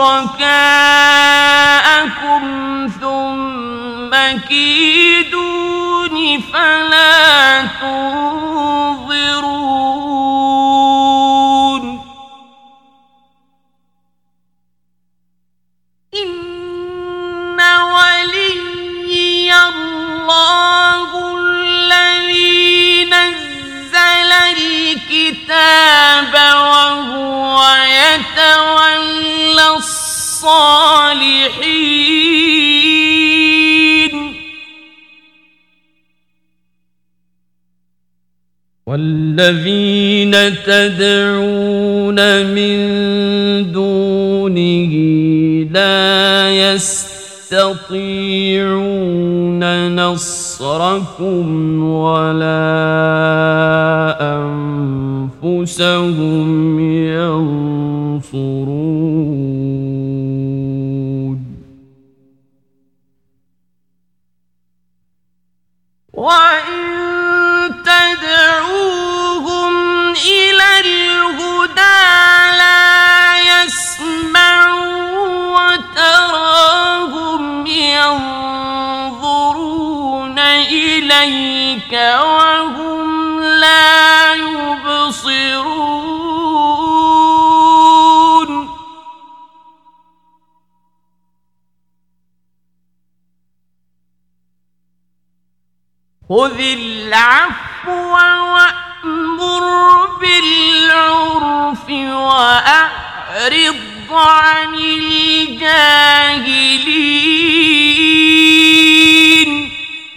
شركاءكم ثم كيدون فلا تنظرون إن وليي الله الذي نزل الكتاب وهو يتولى الصالحين والذين تدعون من دونه لا يستطيعون نصركم ولا أنفسهم ينصرون وإن تدعوهم إلى الهدى لا يسمعوا وتراهم ينظرون إليك وهم لا يبصرون خذ العفو وأمر بالعرف وأعرض عن الجاهلين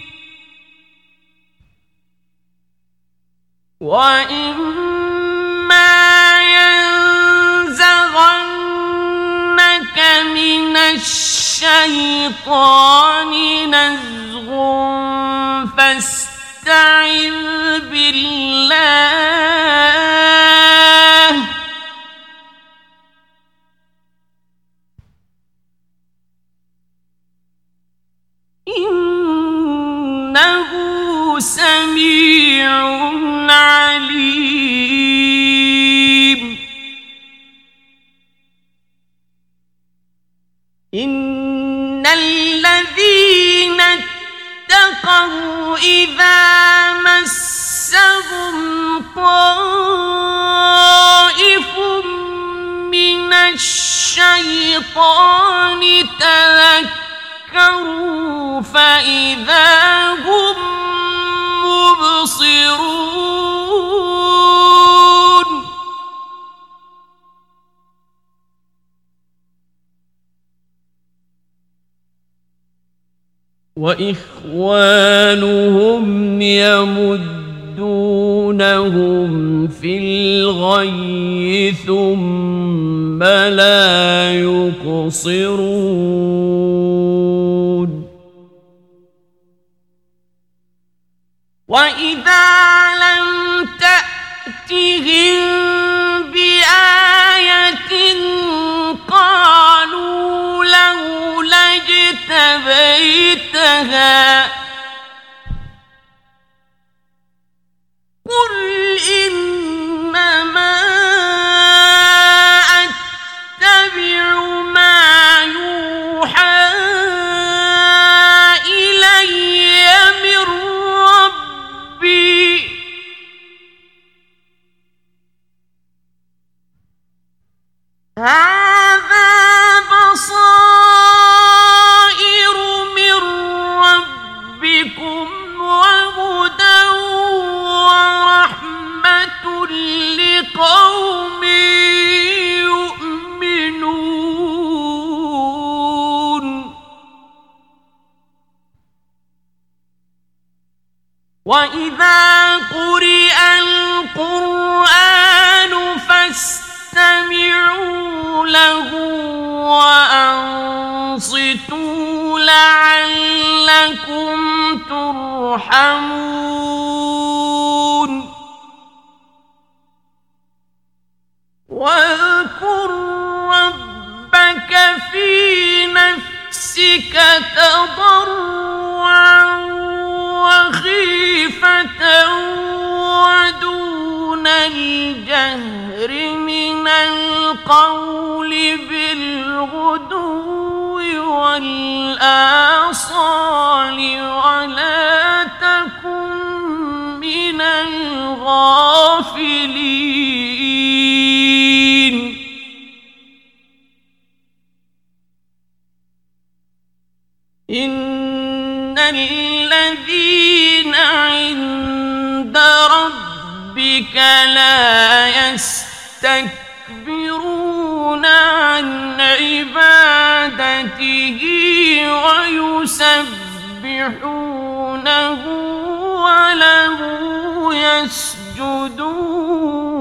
وإما ينزغنك من الشيطان نزغ فاستعذ بالله إنه سميع عليم إن الذين اتقوا إذا مسهم طائف من الشيطان تذكروا فإذا هم مبصرون وإخوانهم يمدونهم في الغي ثم لا يقصرون وإذا لم تأتهم تأتيهم بآية قالوا لولا اجتبيتها قل إنما أتبع ما يوحى إلي من ربي هذا بصائر من ربكم وهدى ورحمة لقوم يؤمنون وإذا قرئ القرآن فاستمعوا له وأنصتوا لعلكم ترحمون واذكر ربك في نفسك تضرعا وخيفة ودون الجهر من القول بالغدو والآصال ولا تكن من الغافلين إن الذين عند ربك لا يستكبرون عن عبادته ويسبحونه وله يسجدون